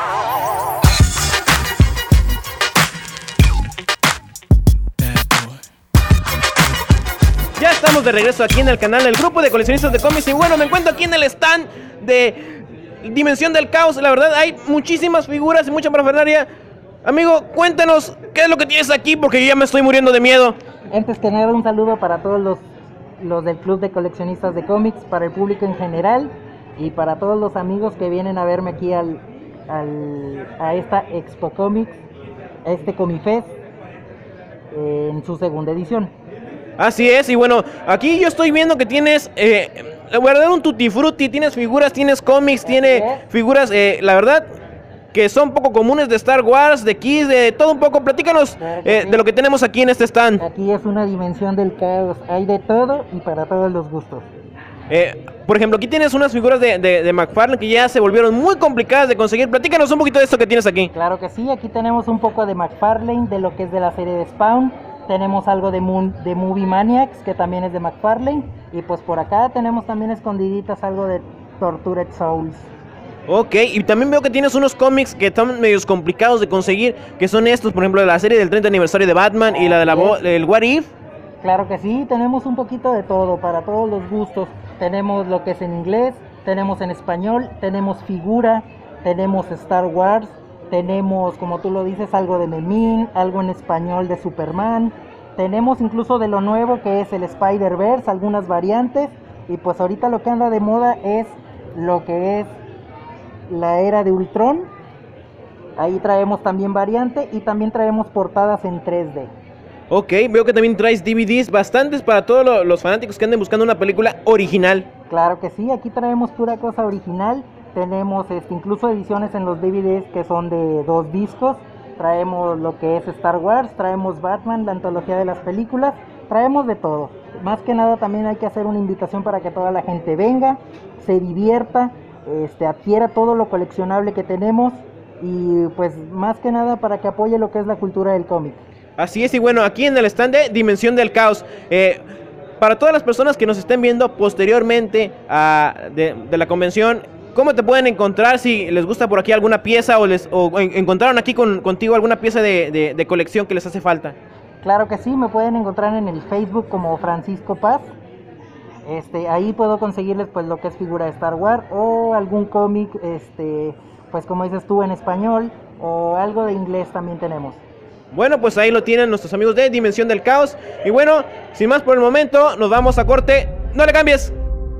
Ya estamos de regreso aquí en el canal del grupo de coleccionistas de cómics. Y bueno, me encuentro aquí en el stand de Dimensión del Caos. La verdad, hay muchísimas figuras y mucha parafernalia. Amigo, cuéntanos qué es lo que tienes aquí, porque yo ya me estoy muriendo de miedo. Antes que nada, un saludo para todos los del club de coleccionistas de cómics, para el público en general y para todos los amigos que vienen a verme aquí a esta Expo Comics, a este Comifest en su segunda edición. Así es, y bueno, aquí yo estoy viendo que tienes, la verdad, un tutti frutti, tienes figuras, tienes cómics, tiene figuras, la verdad, que son poco comunes, de Star Wars, de Kiss, de todo un poco. Platícanos de lo que tenemos aquí en este stand. Aquí es una dimensión del caos, hay de todo y para todos los gustos. Por ejemplo, aquí tienes unas figuras de McFarlane que ya se volvieron muy complicadas de conseguir. Platícanos un poquito de esto que tienes aquí. Claro que sí, aquí tenemos un poco de McFarlane, de lo que es de la serie de Spawn. Tenemos algo de Movie Maniacs, que también es de McFarlane. Y pues por acá tenemos también escondiditas algo de Tortured Souls. Ok, y también veo que tienes unos cómics que están medios complicados de conseguir, que son estos, por ejemplo, de la serie del 30 aniversario de Batman y la del What If. Claro que sí, tenemos un poquito de todo, para todos los gustos. Tenemos lo que es en inglés, tenemos en español, tenemos figura, tenemos Star Wars, tenemos, como tú lo dices, algo de Memín, algo en español de Superman, tenemos incluso de lo nuevo que es el Spider-Verse, algunas variantes, y pues ahorita lo que anda de moda es lo que es la era de Ultron. Ahí traemos también variante y también traemos portadas en 3D. Ok, veo que también traes DVDs bastantes para todos los fanáticos que anden buscando una película original. Claro que sí, aquí traemos pura cosa original. Tenemos incluso ediciones en los DVDs que son de 2 discos. Traemos lo que es Star Wars, traemos Batman, la antología de las películas. Traemos de todo. Más que nada también hay que hacer una invitación para que toda la gente venga, se divierta, adquiera todo lo coleccionable que tenemos. Y pues más que nada para que apoye lo que es la cultura del cómic. Así es, y bueno, aquí en el stand de Dimensión del Caos, para todas las personas que nos estén viendo posteriormente de la convención, ¿cómo te pueden encontrar? Si les gusta por aquí alguna pieza o encontraron aquí contigo alguna pieza de colección que les hace falta. Claro que sí, me pueden encontrar en el Facebook como Francisco Paz. Ahí puedo conseguirles pues lo que es figura de Star Wars o algún cómic, pues como dices tú, en español, o algo de inglés también tenemos. Bueno, pues ahí lo tienen nuestros amigos de Dimensión del Caos. Y bueno, sin más por el momento, nos vamos a corte. ¡No le cambies!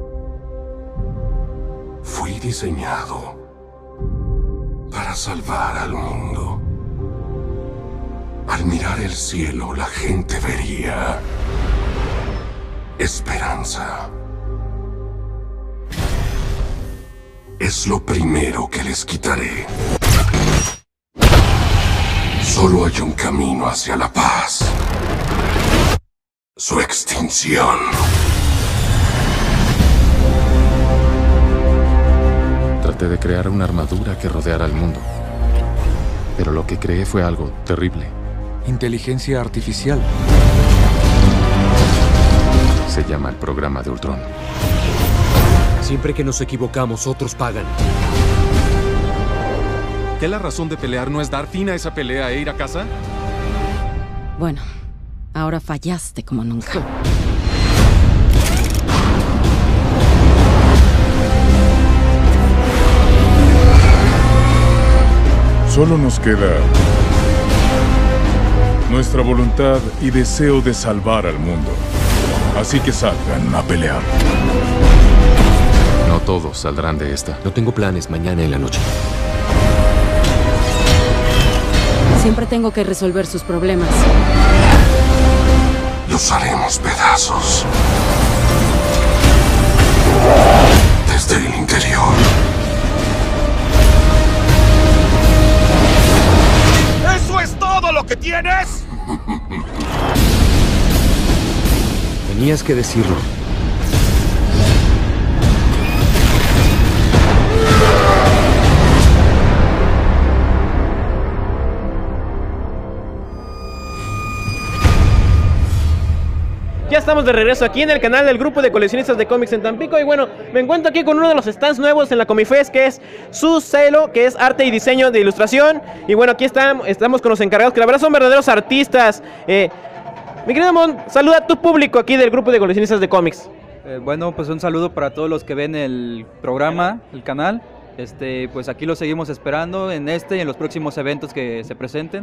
Fui diseñado para salvar al mundo. Al mirar el cielo, la gente vería esperanza. es lo primero que les quitaré. Solo hay un camino hacia la paz. Su extinción. Traté de crear una armadura que rodeara el mundo. Pero lo que creé fue algo terrible. Inteligencia artificial. Se llama el programa de Ultron. Siempre que nos equivocamos, otros pagan. ¿Qué la razón de pelear no es dar fin a esa pelea e ir a casa? Bueno, ahora fallaste como nunca. Solo nos queda nuestra voluntad y deseo de salvar al mundo. Así que salgan a pelear. No todos saldrán de esta. No tengo planes mañana en la noche. Siempre tengo que resolver sus problemas. Los haremos pedazos. Desde el interior. ¿Eso es todo lo que tienes? Tenías que decirlo. Ya estamos de regreso aquí en el canal del grupo de coleccionistas de cómics en Tampico. Y bueno, me encuentro aquí con uno de los stands nuevos en la Comifest, que es su celo, que es arte y diseño de ilustración. Y bueno, aquí estamos con los encargados, que la verdad son verdaderos artistas. Mi querido Mon, saluda a tu público aquí del grupo de coleccionistas de cómics. Bueno, pues un saludo para todos los que ven el programa, el canal. Pues aquí lo seguimos esperando en y en los próximos eventos que se presenten.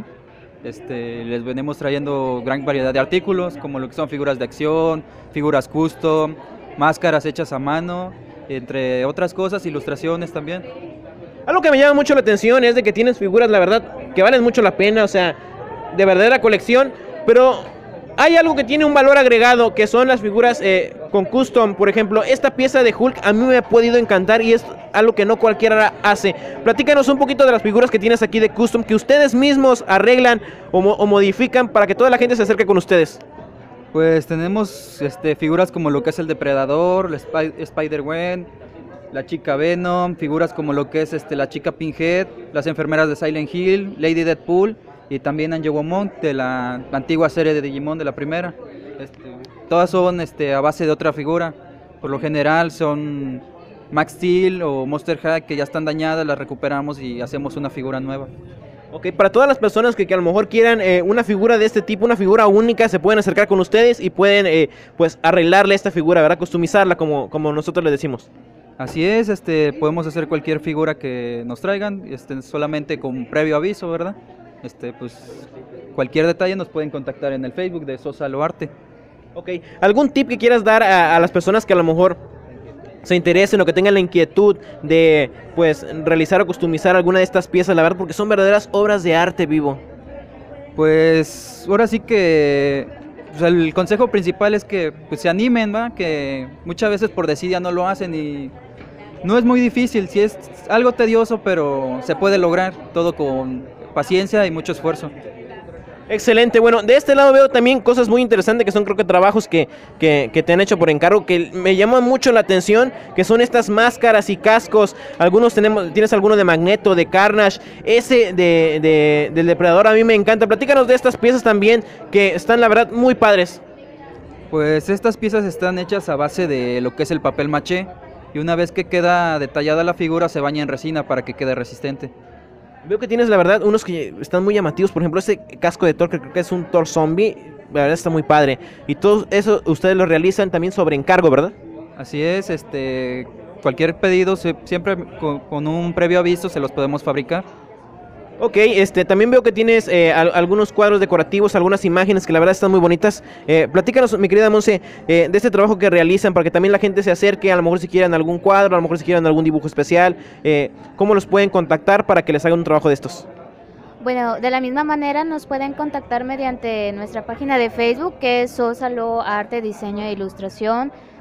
Les venimos trayendo gran variedad de artículos, como lo que son figuras de acción, figuras custom, máscaras hechas a mano, entre otras cosas, ilustraciones también. Algo que me llama mucho la atención es de que tienes figuras, la verdad, que valen mucho la pena, o sea, de verdadera colección, pero hay algo que tiene un valor agregado, que son las figuras con custom. Por ejemplo, esta pieza de Hulk a mí me ha podido encantar y es algo que no cualquiera hace. Platícanos un poquito de las figuras que tienes aquí de custom, que ustedes mismos arreglan o modifican para que toda la gente se acerque con ustedes. Pues tenemos figuras como lo que es el Depredador, Spider-Gwen, la chica Venom, figuras como lo que es la chica Pinhead, las enfermeras de Silent Hill, Lady Deadpool y también Angemon de la antigua serie de Digimon, de la primera. Todas son a base de otra figura. Por lo general son Max Steel o Monster High que ya están dañadas, las recuperamos y hacemos una figura nueva. Ok, para todas las personas que a lo mejor quieran una figura de este tipo, una figura única, se pueden acercar con ustedes y pueden pues arreglarle esta figura, ¿verdad? Customizarla como nosotros le decimos. Así es, podemos hacer cualquier figura que nos traigan, solamente con previo aviso, ¿verdad? Pues cualquier detalle nos pueden contactar en el Facebook de Sosa Lo Arte. Ok, ¿algún tip que quieras dar a las personas que a lo mejor se interesen o que tengan la inquietud de pues realizar o customizar alguna de estas piezas, la verdad, porque son verdaderas obras de arte vivo? Pues ahora sí que el consejo principal es que pues, se animen, ¿va? Que muchas veces por desidia no lo hacen y no es muy difícil, sí es algo tedioso, pero se puede lograr todo con paciencia y mucho esfuerzo. Excelente, bueno, de este lado veo también cosas muy interesantes que son creo que trabajos que te han hecho por encargo, que me llaman mucho la atención, que son estas máscaras y cascos. Tienes alguno de Magneto, de Carnage, ese del Depredador a mí me encanta. Platícanos de estas piezas también, que están la verdad muy padres. Pues estas piezas están hechas a base de lo que es el papel maché, y una vez que queda detallada la figura se baña en resina para que quede resistente. Veo que tienes, la verdad, unos que están muy llamativos. Por ejemplo, ese casco de Thor, que creo que es un Thor zombie. La verdad está muy padre. Y todo eso ustedes lo realizan también sobre encargo, ¿verdad? Así es, cualquier pedido, siempre con un previo aviso se los podemos fabricar. Ok, también veo que tienes algunos cuadros decorativos, algunas imágenes que la verdad están muy bonitas. Platícanos, mi querida Monse, de este trabajo que realizan para que también la gente se acerque, a lo mejor si quieren algún cuadro, a lo mejor si quieren algún dibujo especial. ¿Cómo los pueden contactar para que les hagan un trabajo de estos? Bueno, de la misma manera nos pueden contactar mediante nuestra página de Facebook, que es Sosa Lo Arte, Diseño e Ilustración.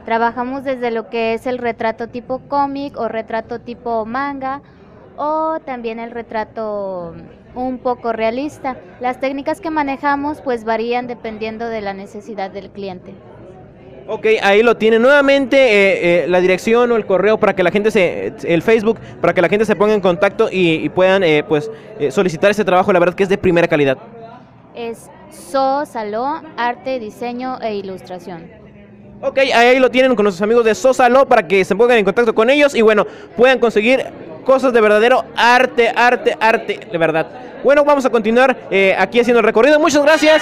Trabajamos desde lo que es el retrato tipo cómic o retrato tipo manga o también el retrato un poco realista. Las técnicas que manejamos pues varían dependiendo de la necesidad del cliente. Ok, ahí lo tienen. Nuevamente la dirección o el correo para que la gente el Facebook, para que la gente se ponga en contacto y puedan solicitar ese trabajo, la verdad que es de primera calidad. Es Sosaló, arte, diseño e ilustración. Ok, ahí lo tienen con nuestros amigos de Sosaló para que se pongan en contacto con ellos y bueno, puedan conseguir cosas de verdadero arte, de verdad. Bueno, vamos a continuar aquí haciendo el recorrido. Muchas gracias.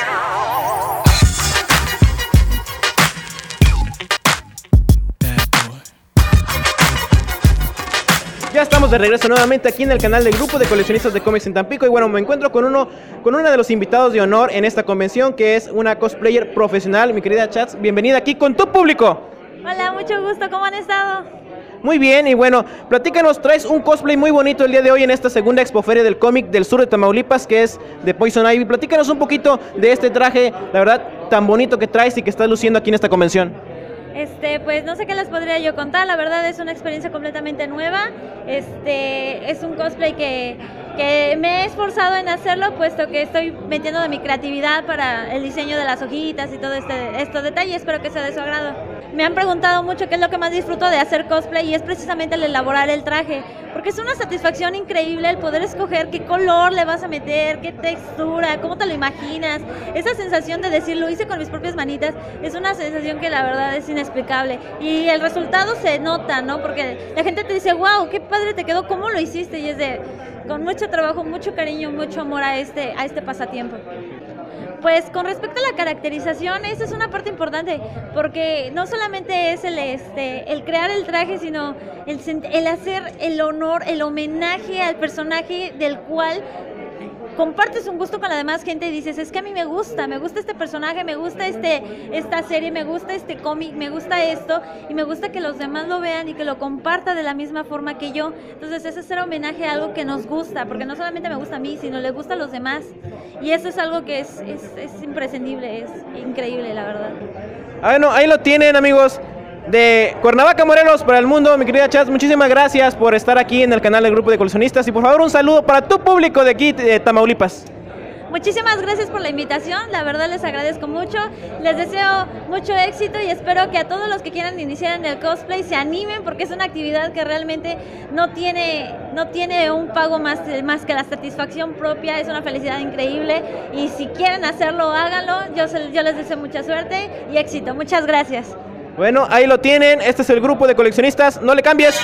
Ya estamos de regreso nuevamente aquí en el canal del Grupo de Coleccionistas de Cómics en Tampico y bueno, me encuentro con una de los invitados de honor en esta convención que es una cosplayer profesional, mi querida Chats, bienvenida aquí con tu público. Hola, mucho gusto, ¿cómo han estado? Muy bien, y bueno, platícanos, traes un cosplay muy bonito el día de hoy en esta segunda expoferia del cómic del sur de Tamaulipas, que es de Poison Ivy. Platícanos un poquito de este traje, la verdad, tan bonito que traes y que estás luciendo aquí en esta convención. Pues no sé qué les podría yo contar, la verdad es una experiencia completamente nueva, es un cosplay que me he esforzado en hacerlo, puesto que estoy metiendo de mi creatividad para el diseño de las hojitas y todo estos detalles, espero que sea de su agrado. Me han preguntado mucho qué es lo que más disfruto de hacer cosplay y es precisamente el elaborar el traje, porque es una satisfacción increíble el poder escoger qué color le vas a meter, qué textura, cómo te lo imaginas, esa sensación de decir lo hice con mis propias manitas, es una sensación que la verdad es inexplicable y el resultado se nota, ¿no? Porque la gente te dice, wow, qué padre te quedó, ¿cómo lo hiciste? Y es con mucho trabajo, mucho cariño, mucho amor a este pasatiempo. Pues con respecto a la caracterización, esa es una parte importante, porque no solamente es el crear el traje, sino el hacer el honor, el homenaje al personaje del cual compartes un gusto con la demás gente y dices, es que a mí me gusta este personaje, me gusta esta serie, me gusta este cómic, me gusta esto y me gusta que los demás lo vean y que lo comparta de la misma forma que yo. Entonces es hacer homenaje a algo que nos gusta, porque no solamente me gusta a mí, sino le gusta a los demás y eso es algo que es imprescindible, es increíble la verdad. Bueno, ahí lo tienen amigos de Cuernavaca, Morelos, para el mundo, mi querida Chats, muchísimas gracias por estar aquí en el canal del Grupo de Coleccionistas y por favor un saludo para tu público de aquí de Tamaulipas. Muchísimas gracias por la invitación, la verdad les agradezco mucho, les deseo mucho éxito y espero que a todos los que quieran iniciar en el cosplay se animen porque es una actividad que realmente no tiene un pago más que la satisfacción propia, es una felicidad increíble y si quieren hacerlo, háganlo, yo les deseo mucha suerte y éxito, muchas gracias. Bueno, ahí lo tienen, este es el Grupo de Coleccionistas, no le cambies.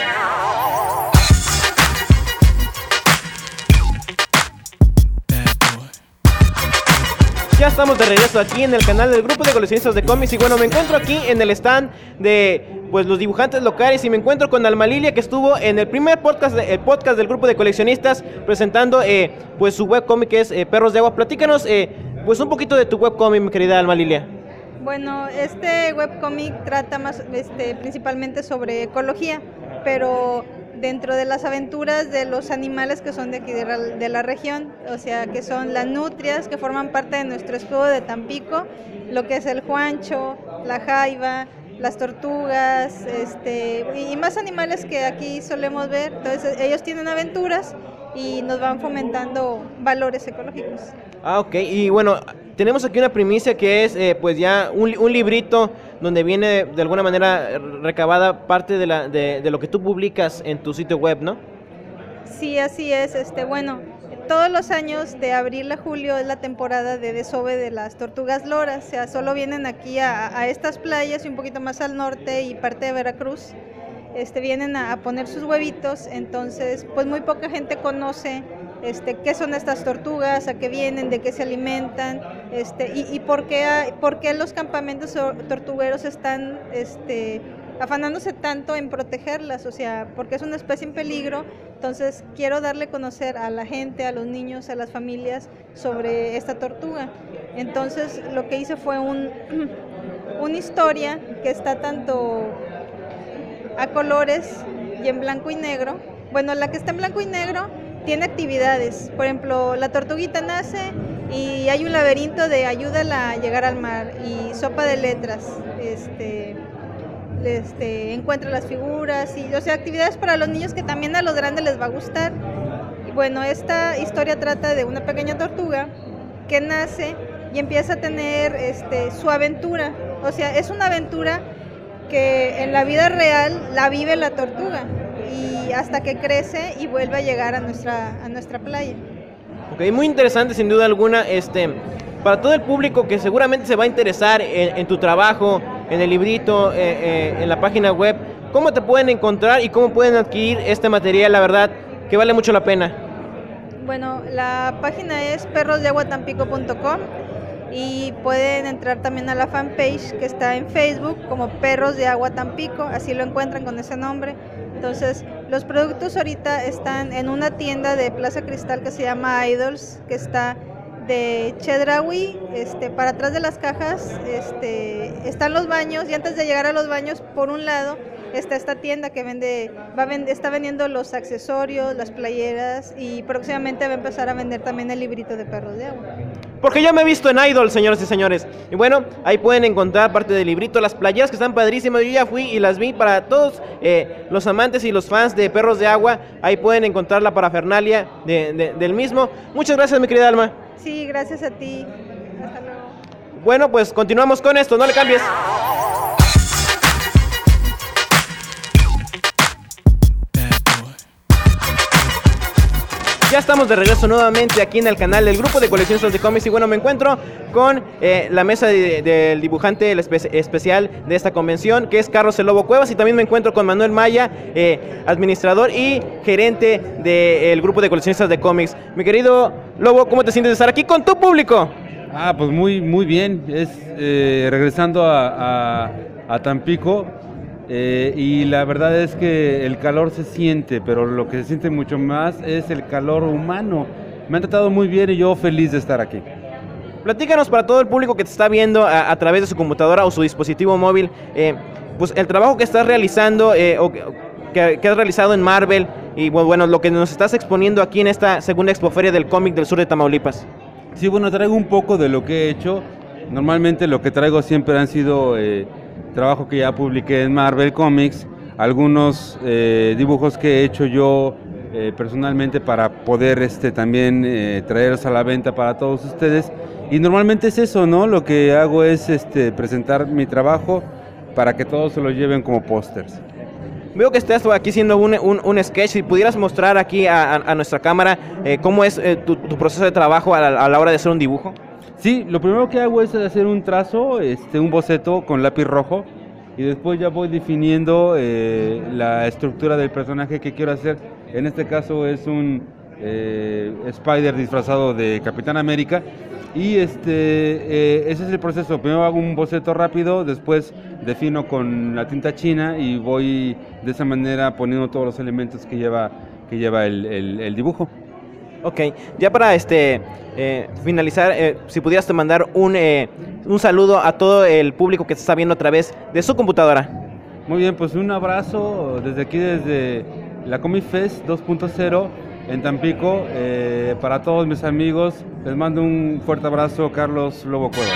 Ya estamos de regreso aquí en el canal del Grupo de Coleccionistas de Cómics y bueno, me encuentro aquí en el stand de los dibujantes locales y me encuentro con Alma Lilia que estuvo en el primer podcast, el podcast del Grupo de Coleccionistas presentando pues su webcómic que es Perros de Agua. Platícanos pues un poquito de tu webcómic, mi querida Alma Lilia. Bueno, este webcómic trata más principalmente sobre ecología, pero dentro de las aventuras de los animales que son de aquí de la región, o sea, que son las nutrias que forman parte de nuestro escudo de Tampico, lo que es el juancho, la jaiba, las tortugas, y más animales que aquí solemos ver. Entonces ellos tienen aventuras y nos van fomentando valores ecológicos. Ok, y bueno, tenemos aquí una primicia que es pues ya un librito donde viene de alguna manera recabada parte de lo que tú publicas en tu sitio web, ¿no? Sí, así es. Bueno, todos los años de abril a julio es la temporada de desove de las tortugas loras, o sea, solo vienen aquí a estas playas y un poquito más al norte y parte de Veracruz. Vienen a poner sus huevitos, entonces pues muy poca gente conoce qué son estas tortugas, a qué vienen, de qué se alimentan, y por qué los campamentos tortugueros están afanándose tanto en protegerlas, o sea, porque es una especie en peligro. Entonces quiero darle a conocer a la gente, a los niños, a las familias sobre esta tortuga. Entonces lo que hice fue una historia que está tanto a colores y en blanco y negro. Bueno, la que está en blanco y negro tiene actividades, por ejemplo, la tortuguita nace y hay un laberinto de ayúdala a llegar al mar y sopa de letras. encuentra las figuras, y o sea, actividades para los niños que también a los grandes les va a gustar. Y bueno, esta historia trata de una pequeña tortuga que nace y empieza a tener su aventura. O sea, es una aventura que en la vida real la vive la tortuga, y hasta que crece y vuelve a llegar a nuestra playa. Ok, muy interesante sin duda alguna, para todo el público que seguramente se va a interesar en tu trabajo, en el librito, en la página web, ¿cómo te pueden encontrar y cómo pueden adquirir este material? La verdad que vale mucho la pena. Bueno, la página es perrosdeaguatampico.com y pueden entrar también a la fanpage que está en Facebook como Perros de Agua Tampico, así lo encuentran con ese nombre. Entonces, los productos ahorita están en una tienda de Plaza Cristal que se llama Idols, que está de Chedraui, para atrás de las cajas están los baños, y antes de llegar a los baños, por un lado, está esta tienda que está vendiendo los accesorios, las playeras, y próximamente va a empezar a vender también el librito de Perros de Agua. Porque yo me he visto en Idol, señoras y señores. Y bueno, ahí pueden encontrar parte del librito, las playeras que están padrísimas. Yo ya fui y las vi para todos los amantes y los fans de Perros de Agua. Ahí pueden encontrar la parafernalia del mismo. Muchas gracias, mi querida Alma. Sí, gracias a ti. Hasta luego. Bueno, pues continuamos con esto, no le cambies. Ya estamos de regreso nuevamente aquí en el canal del grupo de coleccionistas de cómics, y bueno, me encuentro con la mesa del dibujante especial de esta convención, que es Carlos el Lobo Cuevas, y también me encuentro con Manuel Maya, administrador y gerente del grupo de coleccionistas de cómics. Mi querido Lobo, ¿cómo te sientes de estar aquí con tu público? Pues muy bien, regresando a Tampico. Y la verdad es que el calor se siente, pero lo que se siente mucho más es el calor humano. Me han tratado muy bien y yo feliz de estar aquí. Platícanos, para todo el público que te está viendo a través de su computadora o su dispositivo móvil, pues el trabajo que estás realizando o que has realizado en Marvel, y bueno, lo que nos estás exponiendo aquí en esta segunda expoferia del cómic del sur de Tamaulipas. Sí, bueno, traigo un poco de lo que he hecho. Normalmente lo que traigo siempre han sido trabajo que ya publiqué en Marvel Comics, algunos dibujos que he hecho yo personalmente para poder también traerlos a la venta para todos ustedes, y normalmente es eso, ¿no? Lo que hago es presentar mi trabajo para que todos se lo lleven como pósters. Veo que estás aquí haciendo un sketch. Si pudieras mostrar aquí a nuestra cámara cómo es tu proceso de trabajo a la hora de hacer un dibujo. Sí, lo primero que hago es hacer un trazo, un boceto con lápiz rojo, y después ya voy definiendo la estructura del personaje que quiero hacer. En este caso es un Spider disfrazado de Capitán América, y ese es el proceso. Primero hago un boceto rápido, después defino con la tinta china y voy de esa manera poniendo todos los elementos que lleva el dibujo. Ok, ya para finalizar, si pudieras te mandar un saludo a todo el público que te está viendo a través de su computadora. Muy bien, pues un abrazo desde aquí, desde la Comic Fest 2.0 en Tampico, para todos mis amigos. Les mando un fuerte abrazo, Carlos Lobo Cuevas.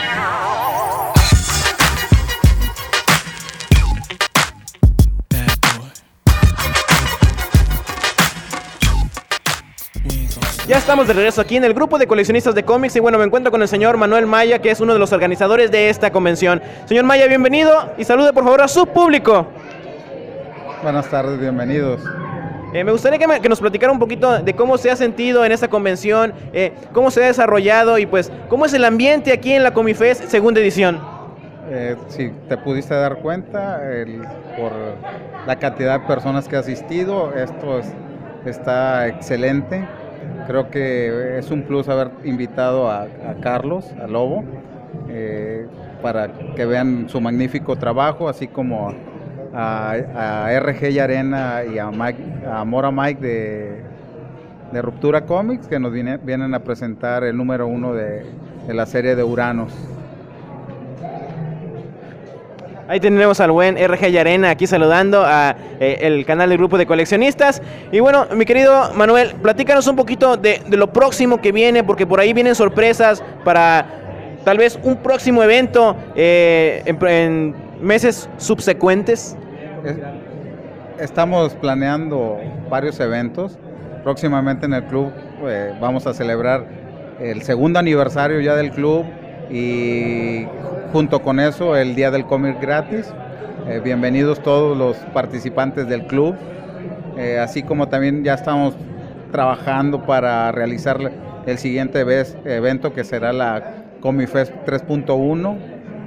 Ya estamos de regreso aquí en el grupo de coleccionistas de cómics, y bueno, me encuentro con el señor Manuel Maya, que es uno de los organizadores de esta convención. Señor Maya, bienvenido, y salude por favor a su público. Buenas tardes, bienvenidos. Me gustaría que nos platicara un poquito de cómo se ha sentido en esta convención, cómo se ha desarrollado, y pues cómo es el ambiente aquí en la Comic Fest segunda edición. Si te pudiste dar cuenta, por la cantidad de personas que ha asistido, esto está excelente. Creo que es un plus haber invitado a Carlos, a Lobo, para que vean su magnífico trabajo, así como a RG y Arena y a Mora Mike de Ruptura Comics, que nos vienen a presentar el número 1 de la serie de Uranos. Ahí tenemos al buen RG y Arena aquí saludando a el canal del grupo de coleccionistas. Y bueno, mi querido Manuel, platícanos un poquito de lo próximo que viene, porque por ahí vienen sorpresas para tal vez un próximo evento en meses subsecuentes? Estamos planeando varios eventos. Próximamente en el club vamos a celebrar el segundo aniversario ya del club y junto con eso el Día del Cómic gratis. Bienvenidos todos los participantes del club, así como también ya estamos trabajando para realizar el siguiente evento que será la Comic Fest 3.1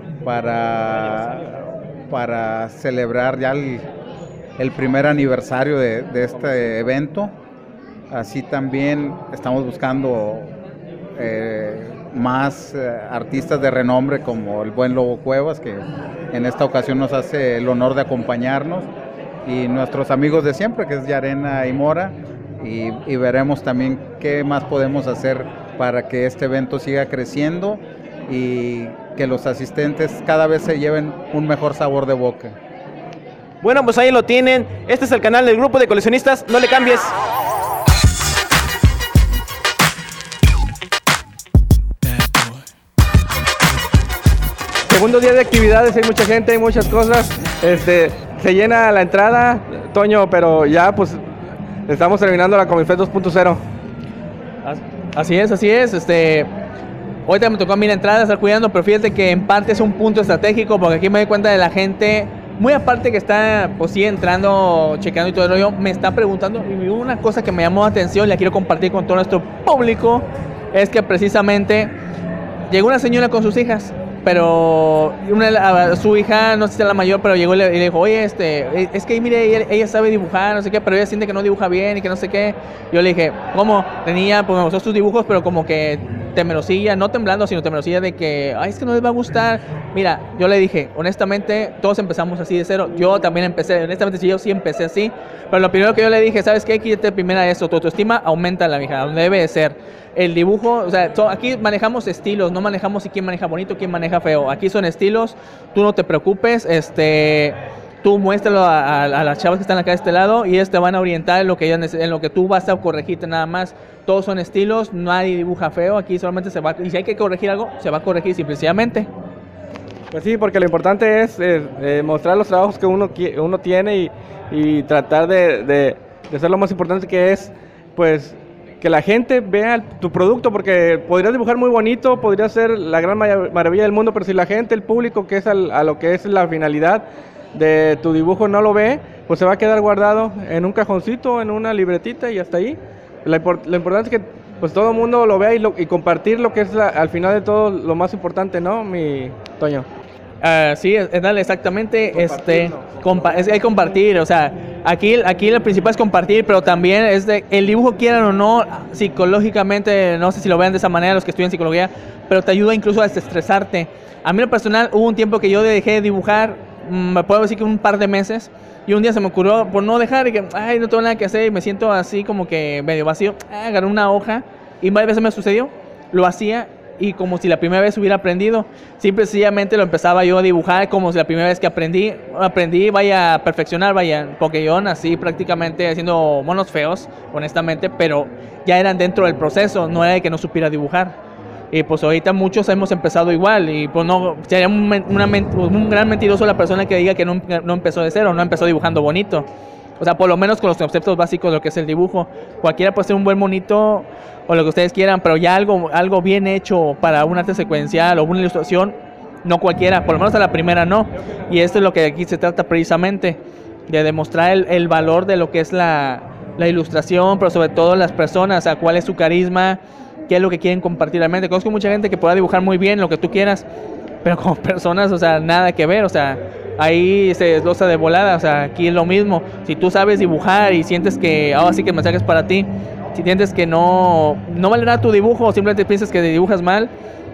para celebrar ya el primer aniversario de este evento. Así también estamos buscando más artistas de renombre como el buen Lobo Cuevas, que en esta ocasión nos hace el honor de acompañarnos, y nuestros amigos de siempre, que es Yarena y Mora, y veremos también qué más podemos hacer para que este evento siga creciendo y que los asistentes cada vez se lleven un mejor sabor de boca. Bueno, pues ahí lo tienen. Este es el canal del grupo de coleccionistas. No le cambies. Segundo día de actividades, hay mucha gente, hay muchas cosas. Se llena la entrada, Toño, pero ya pues estamos terminando la Comic Fest 2.0. Así es. Ahorita me tocó a mí la entrada, estar cuidando, pero fíjate que en parte es un punto estratégico, porque aquí me doy cuenta de la gente, muy aparte que está, pues sí, entrando, checando y todo el rollo, me está preguntando, y una cosa que me llamó la atención y la quiero compartir con todo nuestro público, es que precisamente llegó una señora con sus hijas, pero su hija, no sé si es la mayor, pero llegó y le dijo, oye, es que mire, ella sabe dibujar, no sé qué, pero ella siente que no dibuja bien y que no sé qué. Yo le dije, ¿cómo? Tenía, pues me mostró sus dibujos, pero como que temerosilla, no temblando, sino temerosilla de que, ay, es que no les va a gustar. Mira, yo le dije, honestamente, todos empezamos así de cero. Yo también empecé, honestamente, yo sí empecé así. Pero lo primero que yo le dije, ¿sabes qué? Quítate primero eso, tu autoestima, aumenta la mija, donde debe de ser. El dibujo, o sea, aquí manejamos estilos, no manejamos si quién maneja bonito, quién maneja feo. Aquí son estilos, tú no te preocupes, tú muéstralo a las chavas que están acá de este lado y ellos te van a orientar en lo que tú vas a corregirte nada más. Todos son estilos, nadie dibuja feo, aquí solamente se va, y si hay que corregir algo, se va a corregir simplemente. Pues sí, porque lo importante es mostrar los trabajos que uno tiene y tratar de hacer lo más importante, que es, pues, que la gente vea tu producto, porque podrías dibujar muy bonito, podría ser la gran maravilla del mundo, pero si la gente, el público, que es a lo que es la finalidad de tu dibujo, no lo ve, pues se va a quedar guardado en un cajoncito, en una libretita y hasta ahí. Lo importante es que pues todo el mundo lo vea y compartir lo que es al final de todo lo más importante, ¿no, mi Toño? Sí, dale, exactamente. Hay compartir, o sea, aquí lo principal es compartir, pero también es el dibujo, quieran o no, psicológicamente, no sé si lo vean de esa manera los que estudian psicología, pero te ayuda incluso a desestresarte. A mí en lo personal hubo un tiempo que yo dejé de dibujar, me puedo decir que un par de meses, y un día se me ocurrió por no dejar y que, ay, no tengo nada que hacer y me siento así como que medio vacío, agarré una hoja y varias veces me sucedió, lo hacía y como si la primera vez hubiera aprendido, simple y sencillamente lo empezaba yo a dibujar como si la primera vez que aprendí, vaya a perfeccionar, porque yo nací prácticamente haciendo monos feos, honestamente, pero ya eran dentro del proceso, no era de que no supiera dibujar. Y pues ahorita muchos hemos empezado igual y pues no, sería un gran mentiroso la persona que diga que no empezó de cero, no empezó dibujando bonito. O sea, por lo menos con los conceptos básicos de lo que es el dibujo. Cualquiera puede ser un buen monito o lo que ustedes quieran, pero ya algo bien hecho para un arte secuencial o una ilustración, no cualquiera, por lo menos a la primera no. Y esto es lo que aquí se trata precisamente, de demostrar el valor de lo que es la ilustración, pero sobre todo las personas, o sea, cuál es su carisma, qué es lo que quieren compartir realmente. Conozco mucha gente que pueda dibujar muy bien lo que tú quieras, pero como personas, o sea, nada que ver, o sea, ahí se desglosa de volada, o sea, aquí es lo mismo. Si tú sabes dibujar y sientes que, sí que el mensaje es para ti, si sientes que no valerá tu dibujo o simplemente piensas que dibujas mal,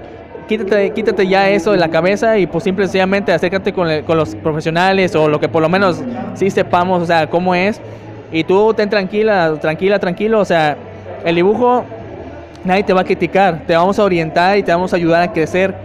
quítate ya eso de la cabeza y pues simple y sencillamente acércate con los profesionales o lo que por lo menos sí sepamos, o sea, cómo es, y tú ten tranquilo, o sea, el dibujo nadie te va a criticar, te vamos a orientar y te vamos a ayudar a crecer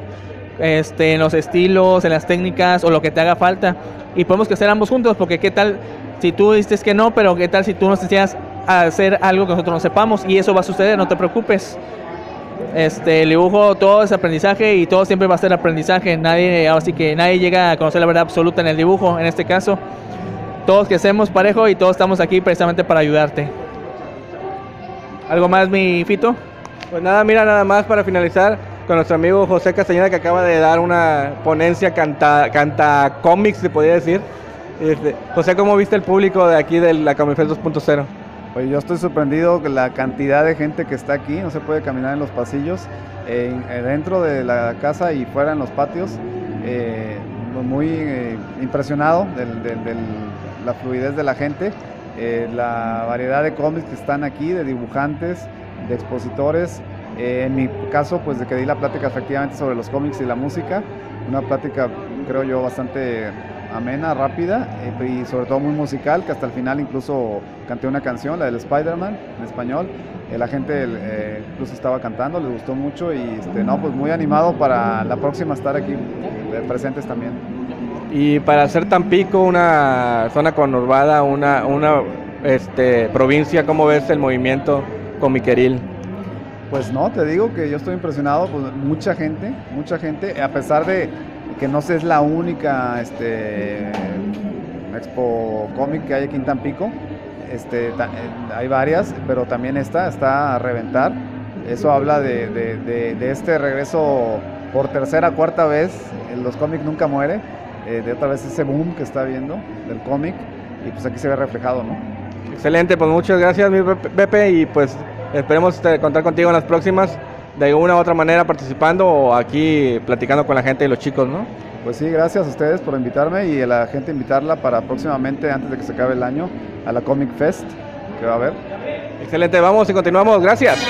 en los estilos, en las técnicas o lo que te haga falta, y podemos crecer ambos juntos, porque qué tal si tú dices que no, pero qué tal si tú nos enseñas a hacer algo que nosotros no sepamos, y eso va a suceder, no te preocupes. El dibujo, todo es aprendizaje y todo siempre va a ser aprendizaje. Así que nadie llega a conocer la verdad absoluta en el dibujo. En este caso, todos crecemos parejo y todos estamos aquí precisamente para ayudarte. ¿Algo más, mi Fito? Pues nada, mira, nada más para finalizar con nuestro amigo José Castañeda, que acaba de dar una ponencia canta cómics, se podría decir. José, ¿cómo viste el público de aquí de la Comic Fest 2.0? Pues yo estoy sorprendido con la cantidad de gente que está aquí, no se puede caminar en los pasillos, dentro de la casa y fuera en los patios. Muy impresionado de la fluidez de la gente, la variedad de cómics que están aquí, de dibujantes, de expositores. En mi caso, pues de que di la plática efectivamente sobre los cómics y la música, una plática creo yo bastante amena, rápida y sobre todo muy musical, que hasta el final incluso canté una canción, la del Spider-Man en español. La gente incluso estaba cantando, les gustó mucho y pues muy animado para la próxima estar aquí presentes también. Y para ser Tampico una zona conurbada, una provincia, ¿cómo ves el movimiento comiqueril? Pues no, te digo que yo estoy impresionado, pues mucha gente, a pesar de que no es la única expo cómic que hay aquí en Tampico, hay varias, pero también esta está a reventar. Eso habla de este regreso por tercera, cuarta vez, los cómics nunca muere, de otra vez ese boom que está viendo del cómic, y pues aquí se ve reflejado, ¿no? Excelente, pues muchas gracias, mi Pepe, y pues esperemos contar contigo en las próximas, de alguna u otra manera participando o aquí platicando con la gente y los chicos, ¿no? Pues sí, gracias a ustedes por invitarme y a la gente invitarla para próximamente, antes de que se acabe el año, a la Comic Fest que va a haber. Excelente, vamos y continuamos, gracias.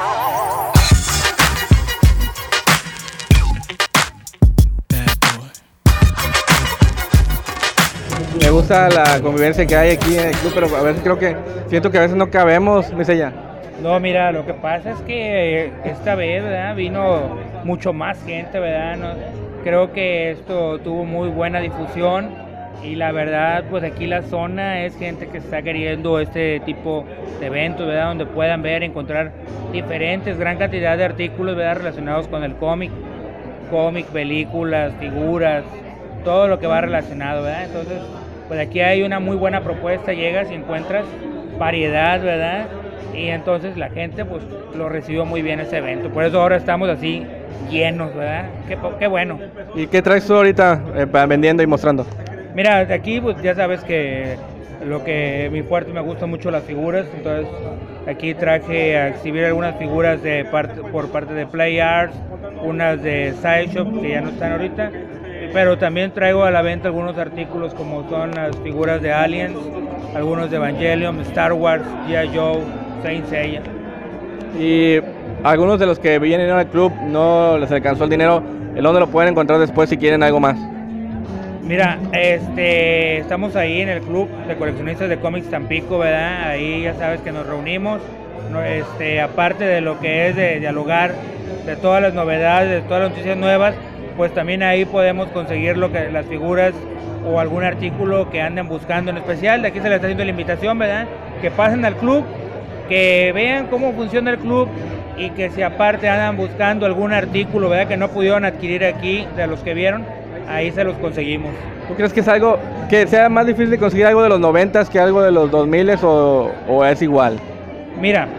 Me gusta la convivencia que hay aquí en el club, pero a veces siento que a veces no cabemos, me dice ya. No, mira, lo que pasa es que esta vez, ¿verdad? Vino mucho más gente, ¿verdad? Creo que esto tuvo muy buena difusión y la verdad, pues aquí la zona es gente que está queriendo este tipo de eventos, ¿verdad? Donde puedan encontrar gran cantidad de artículos, ¿verdad? Relacionados con el cómic, películas, figuras, todo lo que va relacionado, ¿verdad? Entonces, pues aquí hay una muy buena propuesta, llegas y encuentras variedad, ¿verdad? Y entonces la gente pues lo recibió muy bien ese evento, por eso ahora estamos así llenos, ¿verdad? Qué bueno. ¿Y qué traes tú ahorita vendiendo y mostrando? Mira, aquí pues ya sabes que mi fuerte, me gustan mucho las figuras, entonces aquí traje a exhibir algunas figuras por parte de Play Arts, unas de Sideshop que ya no están ahorita, pero también traigo a la venta algunos artículos como son las figuras de Aliens, algunos de Evangelion, Star Wars, G.I. Joe, Saint Seiya. Y algunos de los que vienen al club no les alcanzó el dinero, ¿en dónde lo pueden encontrar después si quieren algo más? Mira, estamos ahí en el club de coleccionistas de cómics Tampico, ¿verdad? Ahí ya sabes que nos reunimos, aparte de lo que es de dialogar de todas las novedades, de todas las noticias nuevas, pues también ahí podemos conseguir las figuras o algún artículo que anden buscando en especial. De aquí se les está haciendo la invitación, ¿verdad? Que pasen al club, que vean cómo funciona el club y que si aparte andan buscando algún artículo, ¿verdad? Que no pudieron adquirir aquí de los que vieron, ahí se los conseguimos. ¿Tú crees que es algo que sea más difícil de conseguir algo de los 90s que algo de los 2000s o es igual? Mira,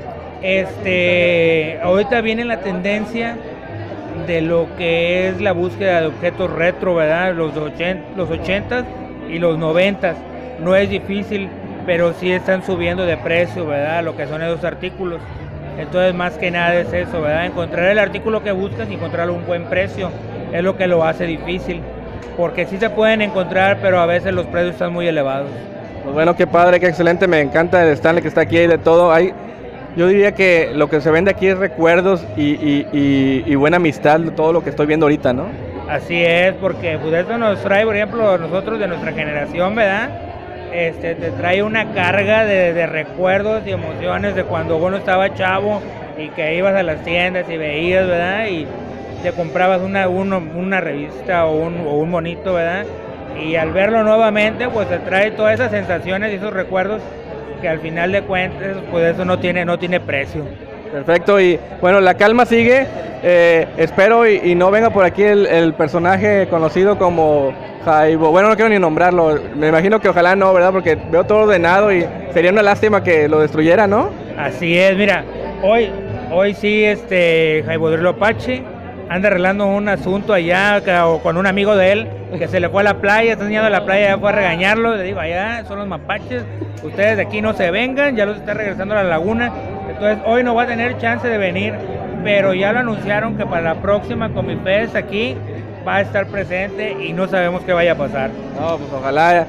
ahorita viene la tendencia de lo que es la búsqueda de objetos retro, ¿verdad? Los 80s y los 90s. No es difícil, pero sí están subiendo de precio, ¿verdad? Lo que son esos artículos. Entonces, más que nada es eso, ¿verdad? Encontrar el artículo que buscas y encontrarlo a un buen precio es lo que lo hace difícil. Porque sí se pueden encontrar, pero a veces los precios están muy elevados. Pues bueno, qué padre, qué excelente. Me encanta el Stanley que está aquí, hay de todo. Yo diría que lo que se vende aquí es recuerdos y buena amistad, todo lo que estoy viendo ahorita, ¿no? Así es, porque pues eso nos trae, por ejemplo, nosotros de nuestra generación, ¿verdad? Te trae una carga de recuerdos y emociones de cuando uno estaba chavo y que ibas a las tiendas y veías, ¿verdad? Y te comprabas una revista o un monito, ¿verdad? Y al verlo nuevamente, pues te trae todas esas sensaciones y esos recuerdos que al final de cuentas, pues eso no tiene precio. Perfecto, y bueno, la calma sigue. Espero y no venga por aquí el personaje conocido como Jaibo. Bueno, no quiero ni nombrarlo. Me imagino que ojalá no, ¿verdad? Porque veo todo ordenado y sería una lástima que lo destruyera, ¿no? Así es, mira, hoy sí, Jaibo Apache anda arreglando un asunto allá con un amigo de él que se le fue a la playa, está enseñando a la playa, ya fue a regañarlo. Le digo, allá son los mapaches, ustedes de aquí no se vengan, ya los está regresando a la laguna. Entonces hoy no va a tener chance de venir, pero ya lo anunciaron que para la próxima Comifest aquí va a estar presente y no sabemos qué vaya a pasar. No, pues ojalá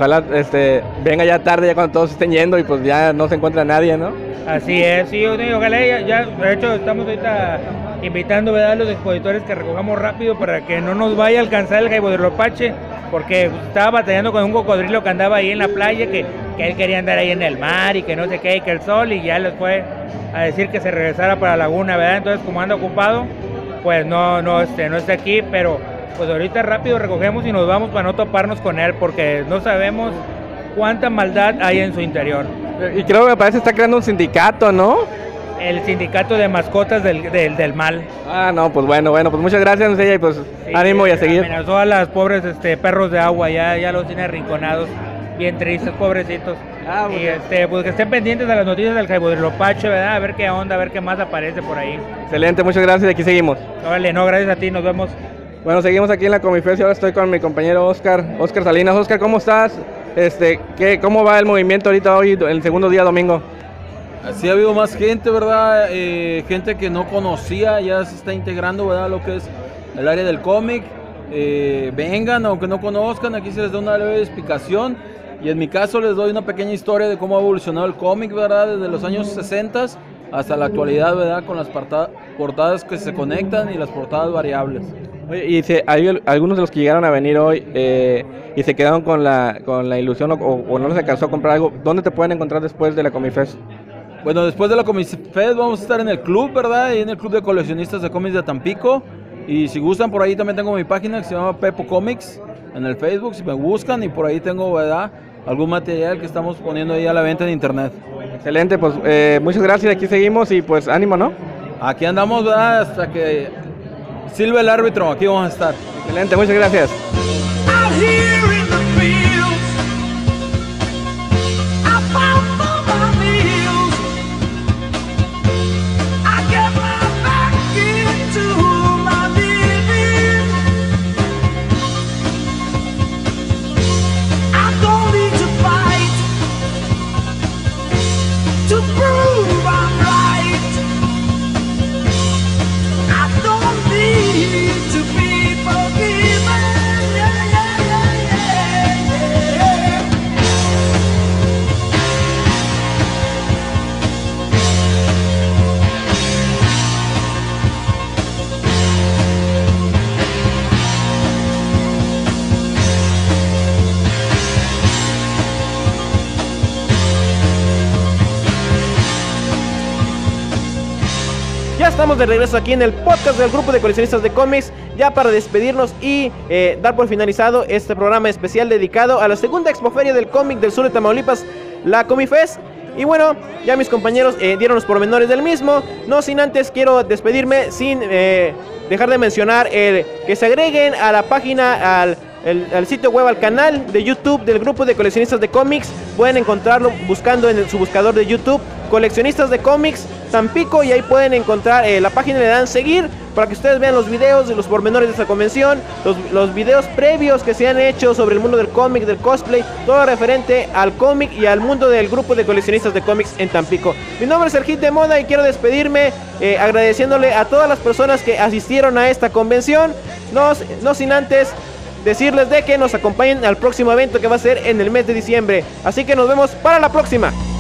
venga ya tarde, ya cuando todos estén yendo y pues ya no se encuentra nadie, ¿no? Así es, sí, ojalá ya de hecho estamos ahorita invitando, ¿verdad?, a los expositores que recojamos rápido para que no nos vaya a alcanzar el Jaibo Apache, porque estaba batallando con un cocodrilo que andaba ahí en la playa, que él quería andar ahí en el mar y que no sé qué, y que el sol, y ya les fue a decir que se regresara para la laguna, ¿verdad? Entonces, como anda ocupado, pues no está aquí, pero pues ahorita rápido recogemos y nos vamos para no toparnos con él, porque no sabemos cuánta maldad hay en su interior. Y creo que me parece que está creando un sindicato, ¿no? El sindicato de mascotas del mal. Ah, no, pues bueno, pues muchas gracias, y pues sí, ánimo y a seguir. Amenazó a las pobres perros de agua, ya los tiene arrinconados, bien tristes, pobrecitos. Y pues que estén pendientes de las noticias del Jaibo Apache, ¿verdad? A ver qué onda, a ver qué más aparece por ahí. Excelente, muchas gracias, y aquí seguimos. Órale, no, gracias a ti, nos vemos. Bueno, seguimos aquí en la Comifest y ahora estoy con mi compañero Oscar Salinas. Oscar, ¿cómo estás? ¿Cómo va el movimiento ahorita hoy, el segundo día domingo? Así ha habido más gente, ¿verdad? Gente que no conocía, ya se está integrando, ¿verdad? Lo que es el área del cómic. Vengan, aunque no conozcan, aquí se les da una leve explicación. Y en mi caso les doy una pequeña historia de cómo ha evolucionado el cómic, ¿verdad? Desde los años 60 hasta la actualidad, ¿verdad? Con las portadas que se conectan y las portadas variables. Oye, y hay algunos de los que llegaron a venir hoy y se quedaron con la ilusión o no les alcanzó a comprar algo, ¿dónde te pueden encontrar después de la Comifest? Bueno, después de la Comifest vamos a estar en el club, ¿verdad? Y en el club de coleccionistas de cómics de Tampico. Y si gustan, por ahí también tengo mi página que se llama Pepo Comics en el Facebook, si me buscan, y por ahí tengo, ¿verdad?, algún material que estamos poniendo ahí a la venta en internet. Excelente, pues muchas gracias, aquí seguimos y pues ánimo, ¿no? Aquí andamos, ¿verdad?, hasta que silbe el árbitro, aquí vamos a estar. Excelente, muchas gracias. Ya estamos de regreso aquí en el podcast del grupo de coleccionistas de cómics, ya para despedirnos y dar por finalizado este programa especial dedicado a la segunda expoferia del cómic del sur de Tamaulipas, la Comifest. Y bueno, ya mis compañeros dieron los pormenores del mismo. No sin antes quiero despedirme sin dejar de mencionar que se agreguen a la página, al sitio web, al canal de YouTube del grupo de coleccionistas de cómics. Pueden encontrarlo buscando en su buscador de YouTube Coleccionistas de Cómics Tampico, y ahí pueden encontrar la página, le dan seguir para que ustedes vean los videos de los pormenores de esta convención, los videos previos que se han hecho sobre el mundo del cómic, del cosplay, todo referente al cómic y al mundo del grupo de coleccionistas de cómics en Tampico. Mi nombre es el Hit de Moda y quiero despedirme agradeciéndole a todas las personas que asistieron a esta convención, no sin antes decirles de que nos acompañen al próximo evento que va a ser en el mes de diciembre. Así que nos vemos para la próxima.